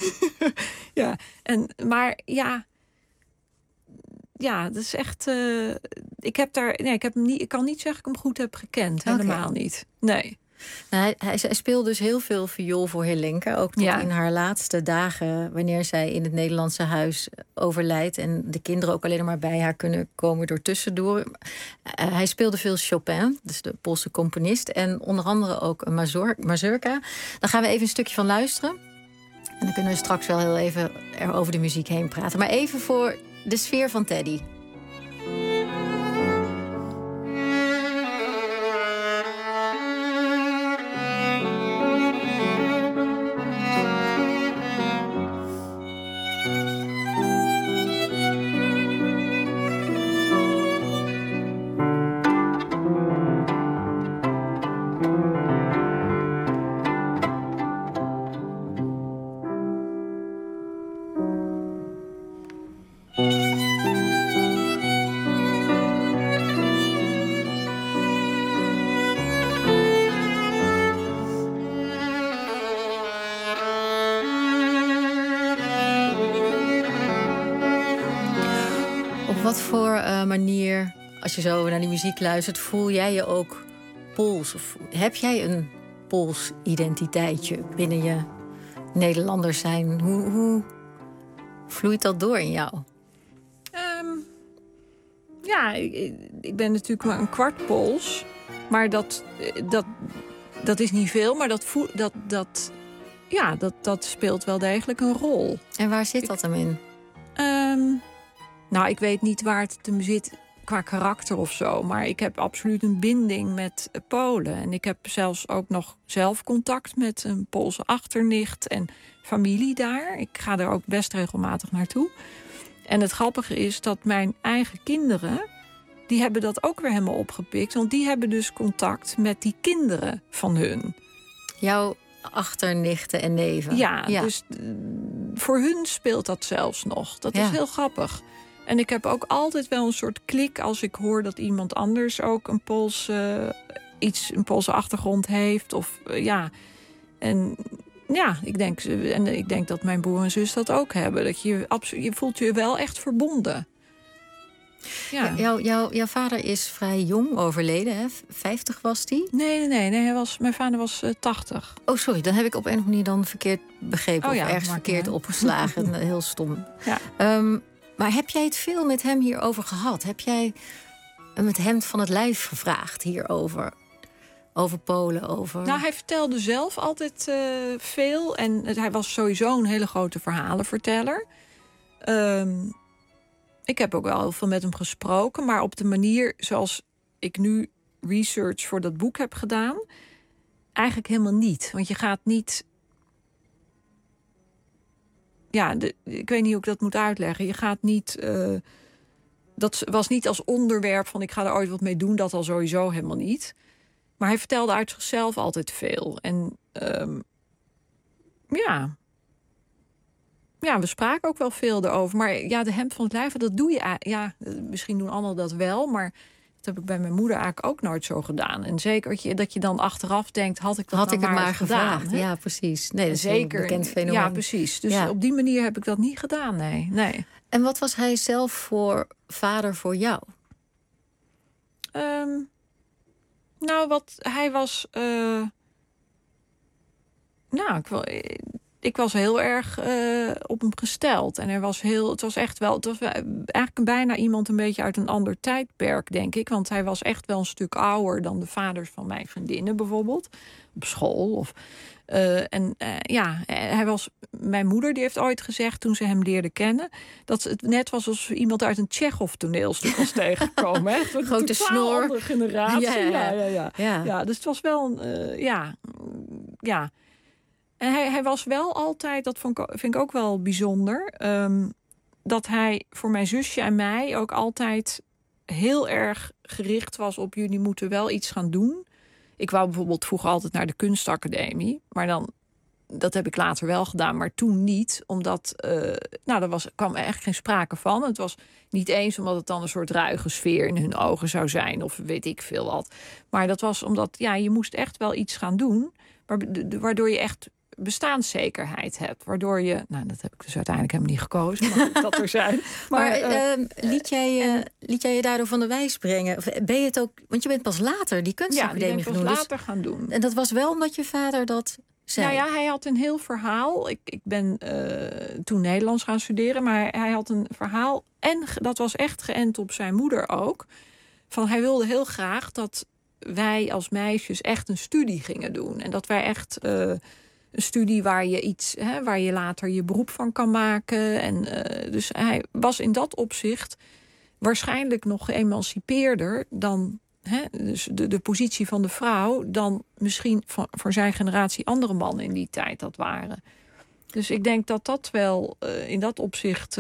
Ja, dat is echt. Ik kan niet zeggen dat ik hem goed heb gekend. Helemaal niet. Nee. Nou, hij speelde dus heel veel viool voor Helenka. Ook tot in haar laatste dagen, wanneer zij in het Nederlandse huis overlijdt en de kinderen ook alleen maar bij haar kunnen komen door tussendoor. Hij speelde veel Chopin, dus de Poolse componist, en onder andere ook een mazurka. Daar gaan we even een stukje van luisteren. En dan kunnen we straks wel heel even er over de muziek heen praten. Maar even voor de sfeer van Teddy. Wat voor manier, als je zo naar die muziek luistert, voel jij je ook Pools? Of heb jij een Pools identiteitje binnen je Nederlander zijn? Hoe vloeit dat door in jou? Ik ben natuurlijk maar een kwart Pools. Maar dat is niet veel, maar dat speelt wel degelijk een rol. En waar zit dat hem in? Nou, ik weet niet waar het hem zit qua karakter of zo. Maar ik heb absoluut een binding met Polen. En ik heb zelfs ook nog zelf contact met een Poolse achternicht en familie daar. Ik ga er ook best regelmatig naartoe. En het grappige is dat mijn eigen kinderen, die hebben dat ook weer helemaal opgepikt. Want die hebben dus contact met die kinderen van hun. Jouw achternichten en neven. Ja, dus voor hun speelt dat zelfs nog. Dat is heel grappig. En ik heb ook altijd wel een soort klik als ik hoor dat iemand anders ook een Poolse achtergrond heeft. Of En ja, ik denk dat mijn broer en zus dat ook hebben. Dat je voelt je wel echt verbonden. Ja. Jouw vader is vrij jong overleden, hè? 50 was hij? Nee. Mijn vader was 80. Oh, sorry, dan heb ik op een of andere manier dan verkeerd begrepen. Of ergens verkeerd opgeslagen. Heel stom. Ja. Maar heb jij het veel met hem hierover gehad? Heb jij met hem van het lijf gevraagd hierover? Over Polen, over... Nou, hij vertelde zelf altijd veel. En hij was sowieso een hele grote verhalenverteller. Ik heb ook wel heel veel met hem gesproken. Maar op de manier zoals ik nu research voor dat boek heb gedaan, eigenlijk helemaal niet. Want je gaat niet... ik weet niet hoe ik dat moet uitleggen. Je gaat niet... dat was niet als onderwerp van ik ga er ooit wat mee doen. Dat al sowieso helemaal niet. Maar hij vertelde uit zichzelf altijd veel. En we spraken ook wel veel erover. Maar de hemd van het lijf, dat doe je... Ja, misschien doen anderen dat wel, maar dat heb ik bij mijn moeder eigenlijk ook nooit zo gedaan. En zeker dat je dan achteraf denkt, had ik het maar gevraagd. Gedaan, ja, precies. Nee, dat is zeker een bekend fenomeen. Ja, precies. Dus op die manier heb ik dat niet gedaan, nee. En wat was hij zelf voor vader voor jou? Hij was... ik was heel erg op hem gesteld. En het was eigenlijk bijna iemand een beetje uit een ander tijdperk, denk ik. Want hij was echt wel een stuk ouder dan de vaders van mijn vriendinnen bijvoorbeeld. Op school. Hij was... Mijn moeder die heeft ooit gezegd, toen ze hem leerde kennen, dat het net was alsof iemand uit een Tsjechov toneelstuk was tegengekomen. Echt een grote snor. Andere generatie. Ja. Dus het was wel een... En hij was wel altijd, dat vind ik ook wel bijzonder, dat hij voor mijn zusje en mij ook altijd heel erg gericht was op jullie moeten wel iets gaan doen. Ik wou bijvoorbeeld vroeger altijd naar de kunstacademie, maar dat heb ik later wel gedaan, maar toen niet. Omdat, kwam er echt geen sprake van. Het was niet eens omdat het dan een soort ruige sfeer in hun ogen zou zijn, of weet ik veel wat. Maar dat was omdat, je moest echt wel iets gaan doen, waardoor je echt bestaanszekerheid hebt. Waardoor je... Nou, dat heb ik dus uiteindelijk helemaal niet gekozen. Maar dat er zijn. Maar liet jij je daardoor van de wijs brengen? Of ben je het ook... Want je bent pas later die kunstacademie genoemd. Ja, ik ben pas later gaan doen. En dat was wel omdat je vader dat zei? Nou ja, hij had een heel verhaal. Ik ben toen Nederlands gaan studeren. Maar hij had een verhaal. En dat was echt geënt op zijn moeder ook. Van hij wilde heel graag dat wij als meisjes echt een studie gingen doen. En dat wij echt... een studie waar je waar je later je beroep van kan maken. En dus hij was in dat opzicht waarschijnlijk nog geëmancipeerder dan dus de positie van de vrouw dan misschien voor zijn generatie andere mannen in die tijd dat waren. Dus ik denk dat wel in dat opzicht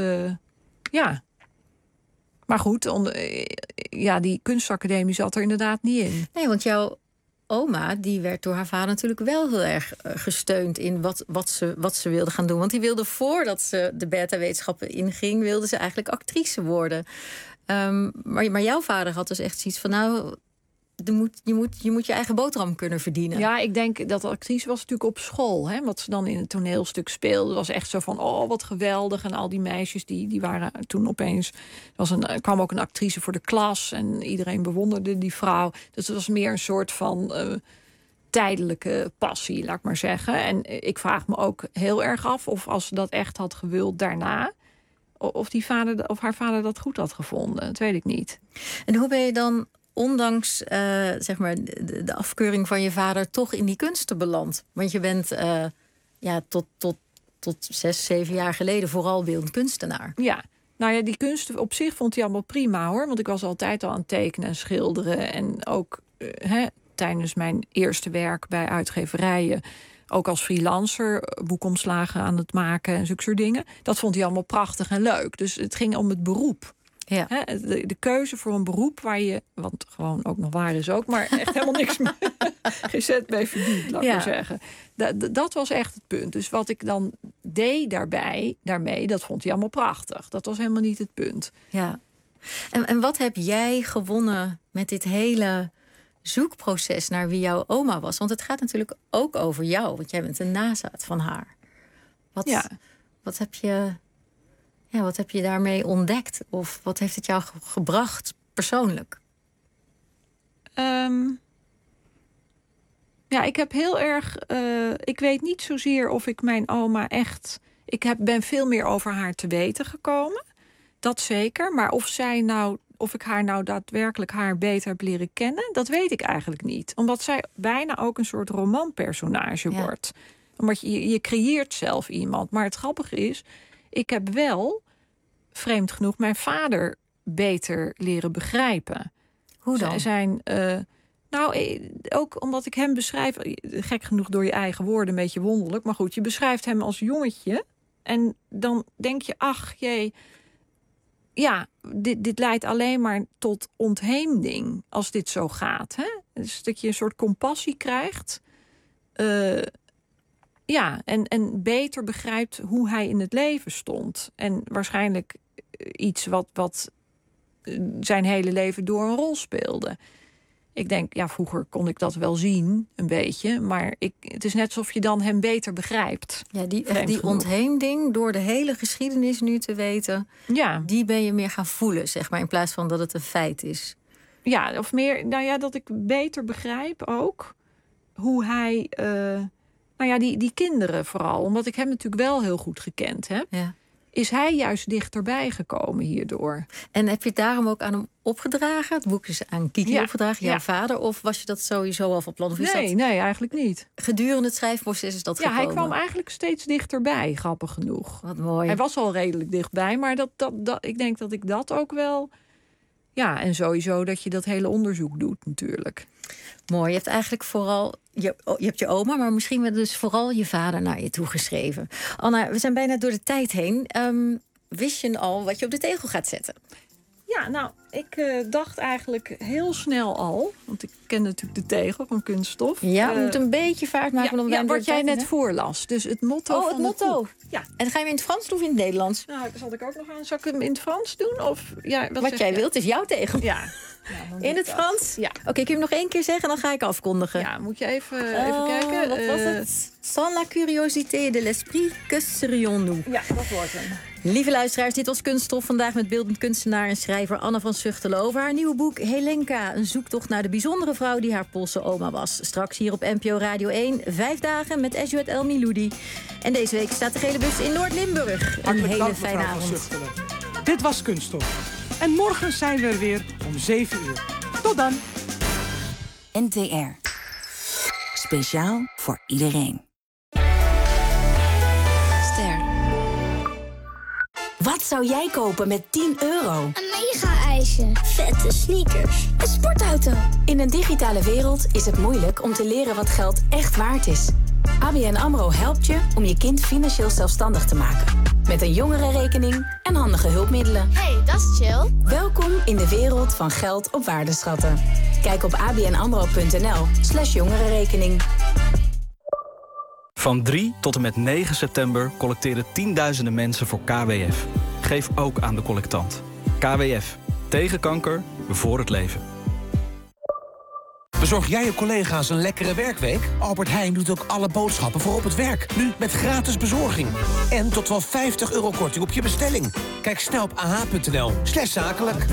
Maar goed, die kunstacademie zat er inderdaad niet in. Nee, want jouw oma, die werd door haar vader natuurlijk wel heel erg gesteund in wat ze wilde gaan doen. Want die wilde, voordat ze de beta-wetenschappen inging, wilde ze eigenlijk actrice worden. Maar jouw vader had dus echt zoiets van, nou, je moet je eigen boterham kunnen verdienen. Ja, ik denk dat de actrice was natuurlijk op school. Wat ze dan in het toneelstuk speelde, was echt zo van, oh, wat geweldig. En al die meisjes, die waren toen opeens... Er kwam ook een actrice voor de klas en iedereen bewonderde die vrouw. Dus het was meer een soort van tijdelijke passie, laat ik maar zeggen. En ik vraag me ook heel erg af of als ze dat echt had gewild daarna, of haar vader dat goed had gevonden. Dat weet ik niet. En hoe ben je dan, ondanks de afkeuring van je vader, toch in die kunsten beland? Want je bent tot 6, 7 jaar geleden vooral beeldend kunstenaar. Ja, Nou ja, die kunst op zich vond hij allemaal prima, hoor. Want ik was altijd al aan het tekenen en schilderen. En ook tijdens mijn eerste werk bij uitgeverijen... ook als freelancer boekomslagen aan het maken en zulke soort dingen. Dat vond hij allemaal prachtig en leuk. Dus het ging om het beroep. Ja. De keuze voor een beroep waar je... want gewoon ook nog waar is ook... maar echt helemaal niks meer geen cent mee verdient, laat ik maar zeggen. Dat was echt het punt. Dus wat ik dan deed daarmee, dat vond hij allemaal prachtig. Dat was helemaal niet het punt. Ja. En wat heb jij gewonnen met dit hele zoekproces naar wie jouw oma was? Want het gaat natuurlijk ook over jou, want jij bent een nazaat van haar. Wat heb je daarmee ontdekt? Of wat heeft het jou gebracht persoonlijk? Ik heb heel erg... ik weet niet zozeer of ik mijn oma echt... ben veel meer over haar te weten gekomen. Dat zeker. Maar of ik haar nou daadwerkelijk beter heb leren kennen... dat weet ik eigenlijk niet. Omdat zij bijna ook een soort romanpersonage wordt. Omdat je creëert zelf iemand. Maar het grappige is... ik heb wel, vreemd genoeg, mijn vader beter leren begrijpen. Hoe dan? Ook omdat ik hem beschrijf... gek genoeg door je eigen woorden, een beetje wonderlijk... maar goed, je beschrijft hem als jongetje... en dan denk je, ach jee... ja, dit leidt alleen maar tot ontheemding als dit zo gaat. Hè? Dus dat je een soort compassie krijgt... en beter begrijpt hoe hij in het leven stond. En waarschijnlijk iets wat zijn hele leven door een rol speelde. Ik denk, vroeger kon ik dat wel zien, een beetje. Maar het is net alsof je dan hem beter begrijpt. Ja, die ontheemding, door de hele geschiedenis nu te weten... die ben je meer gaan voelen, zeg maar, in plaats van dat het een feit is. Ja, of meer, dat ik beter begrijp ook hoe hij... die kinderen vooral, omdat ik hem natuurlijk wel heel goed gekend heb... Ja. Is hij juist dichterbij gekomen hierdoor. En heb je het daarom ook aan hem opgedragen? Het boek is aan Kiki opgedragen, jouw vader? Of was je dat sowieso al van plan? Of Nee, eigenlijk niet. Gedurende het schrijfproces is dat gekomen? Hij kwam eigenlijk steeds dichterbij, grappig genoeg. Wat mooi. Hij was al redelijk dichtbij, maar ik denk dat ik dat ook wel... Ja, en sowieso dat je dat hele onderzoek doet natuurlijk. Mooi, je hebt eigenlijk vooral... Je hebt je oma, maar misschien wel dus vooral je vader naar je toe geschreven. Anna, we zijn bijna door de tijd heen. Wist je al wat je op de tegel gaat zetten? Ja, ik dacht eigenlijk heel snel al... want ik ken natuurlijk de tegel van Kunststof. Ja, we moeten een beetje vaart maken. Wat jij net voorlas. Dus het motto van het motto. boek. Ja. En ga je hem in het Frans doen of in het Nederlands? Nou, dat zat ik ook nog aan. Zal ik hem in het Frans doen? Of, wat jij wilt is jouw tegel. Ja. In het Frans? Ja. Oké, kun je hem nog 1 keer zeggen en dan ga ik afkondigen. Ja, moet je even kijken. Wat was het? Sans la curiosité de l'esprit, que serions-nous? Ja, dat wordt hem. Lieve luisteraars, dit was Kunststof. Vandaag met beeldend kunstenaar en schrijver Anna van Zuchtelen over haar nieuwe boek Helenka. Een zoektocht naar de bijzondere vrouw die haar Poolse oma was. Straks hier op NPO Radio 1, 5 dagen met Esjuet El Miloudi. En deze week staat de gele bus in Noord-Limburg. Een hele fijne avond. Dit was Kunststof. En morgen zijn we er weer om 7 uur. Tot dan. NTR. Speciaal voor iedereen. Ster. Wat zou jij kopen met 10 euro? Een mega-ijsje, vette sneakers, een sportauto. In een digitale wereld is het moeilijk om te leren wat geld echt waard is. ABN AMRO helpt je om je kind financieel zelfstandig te maken. Met een jongerenrekening en handige hulpmiddelen. Hey, dat is chill. Welkom in de wereld van geld op waardeschatten. Kijk op abnamro.nl/jongerenrekening. Van 3 tot en met 9 september collecteren tienduizenden mensen voor KWF. Geef ook aan de collectant. KWF. Tegen kanker, voor het leven. Bezorg jij je collega's een lekkere werkweek? Albert Heijn doet ook alle boodschappen voor op het werk. Nu met gratis bezorging. En tot wel €50 korting op je bestelling. Kijk snel op ah.nl/zakelijk.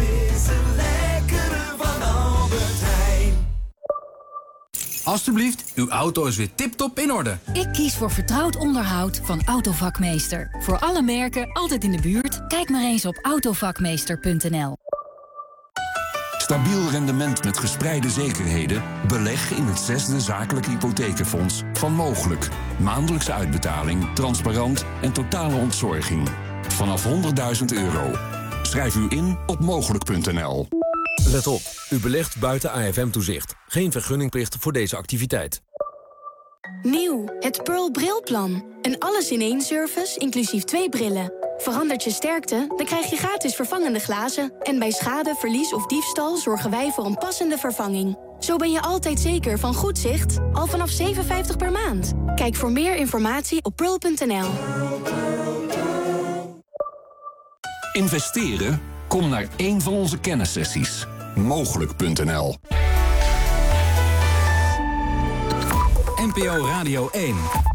Alsjeblieft, uw auto is weer tip-top in orde. Ik kies voor vertrouwd onderhoud van Autovakmeester. Voor alle merken, altijd in de buurt. Kijk maar eens op autovakmeester.nl. Stabiel rendement met gespreide zekerheden? Beleg in het 6e zakelijke hypothekenfonds van Mogelijk. Maandelijkse uitbetaling, transparant en totale ontzorging. vanaf €100.000. Schrijf u in op mogelijk.nl. Let op, u belegt buiten AFM-toezicht. Geen vergunningplicht voor deze activiteit. Nieuw, het Pearl Brilplan. Een alles-in-één service, inclusief 2 brillen. Verandert je sterkte, dan krijg je gratis vervangende glazen. En bij schade, verlies of diefstal zorgen wij voor een passende vervanging. Zo ben je altijd zeker van goed zicht, al vanaf €57 per maand. Kijk voor meer informatie op pearl.nl. Investeren? Kom naar één van onze kennissessies. Mogelijk.nl. NPO Radio 1.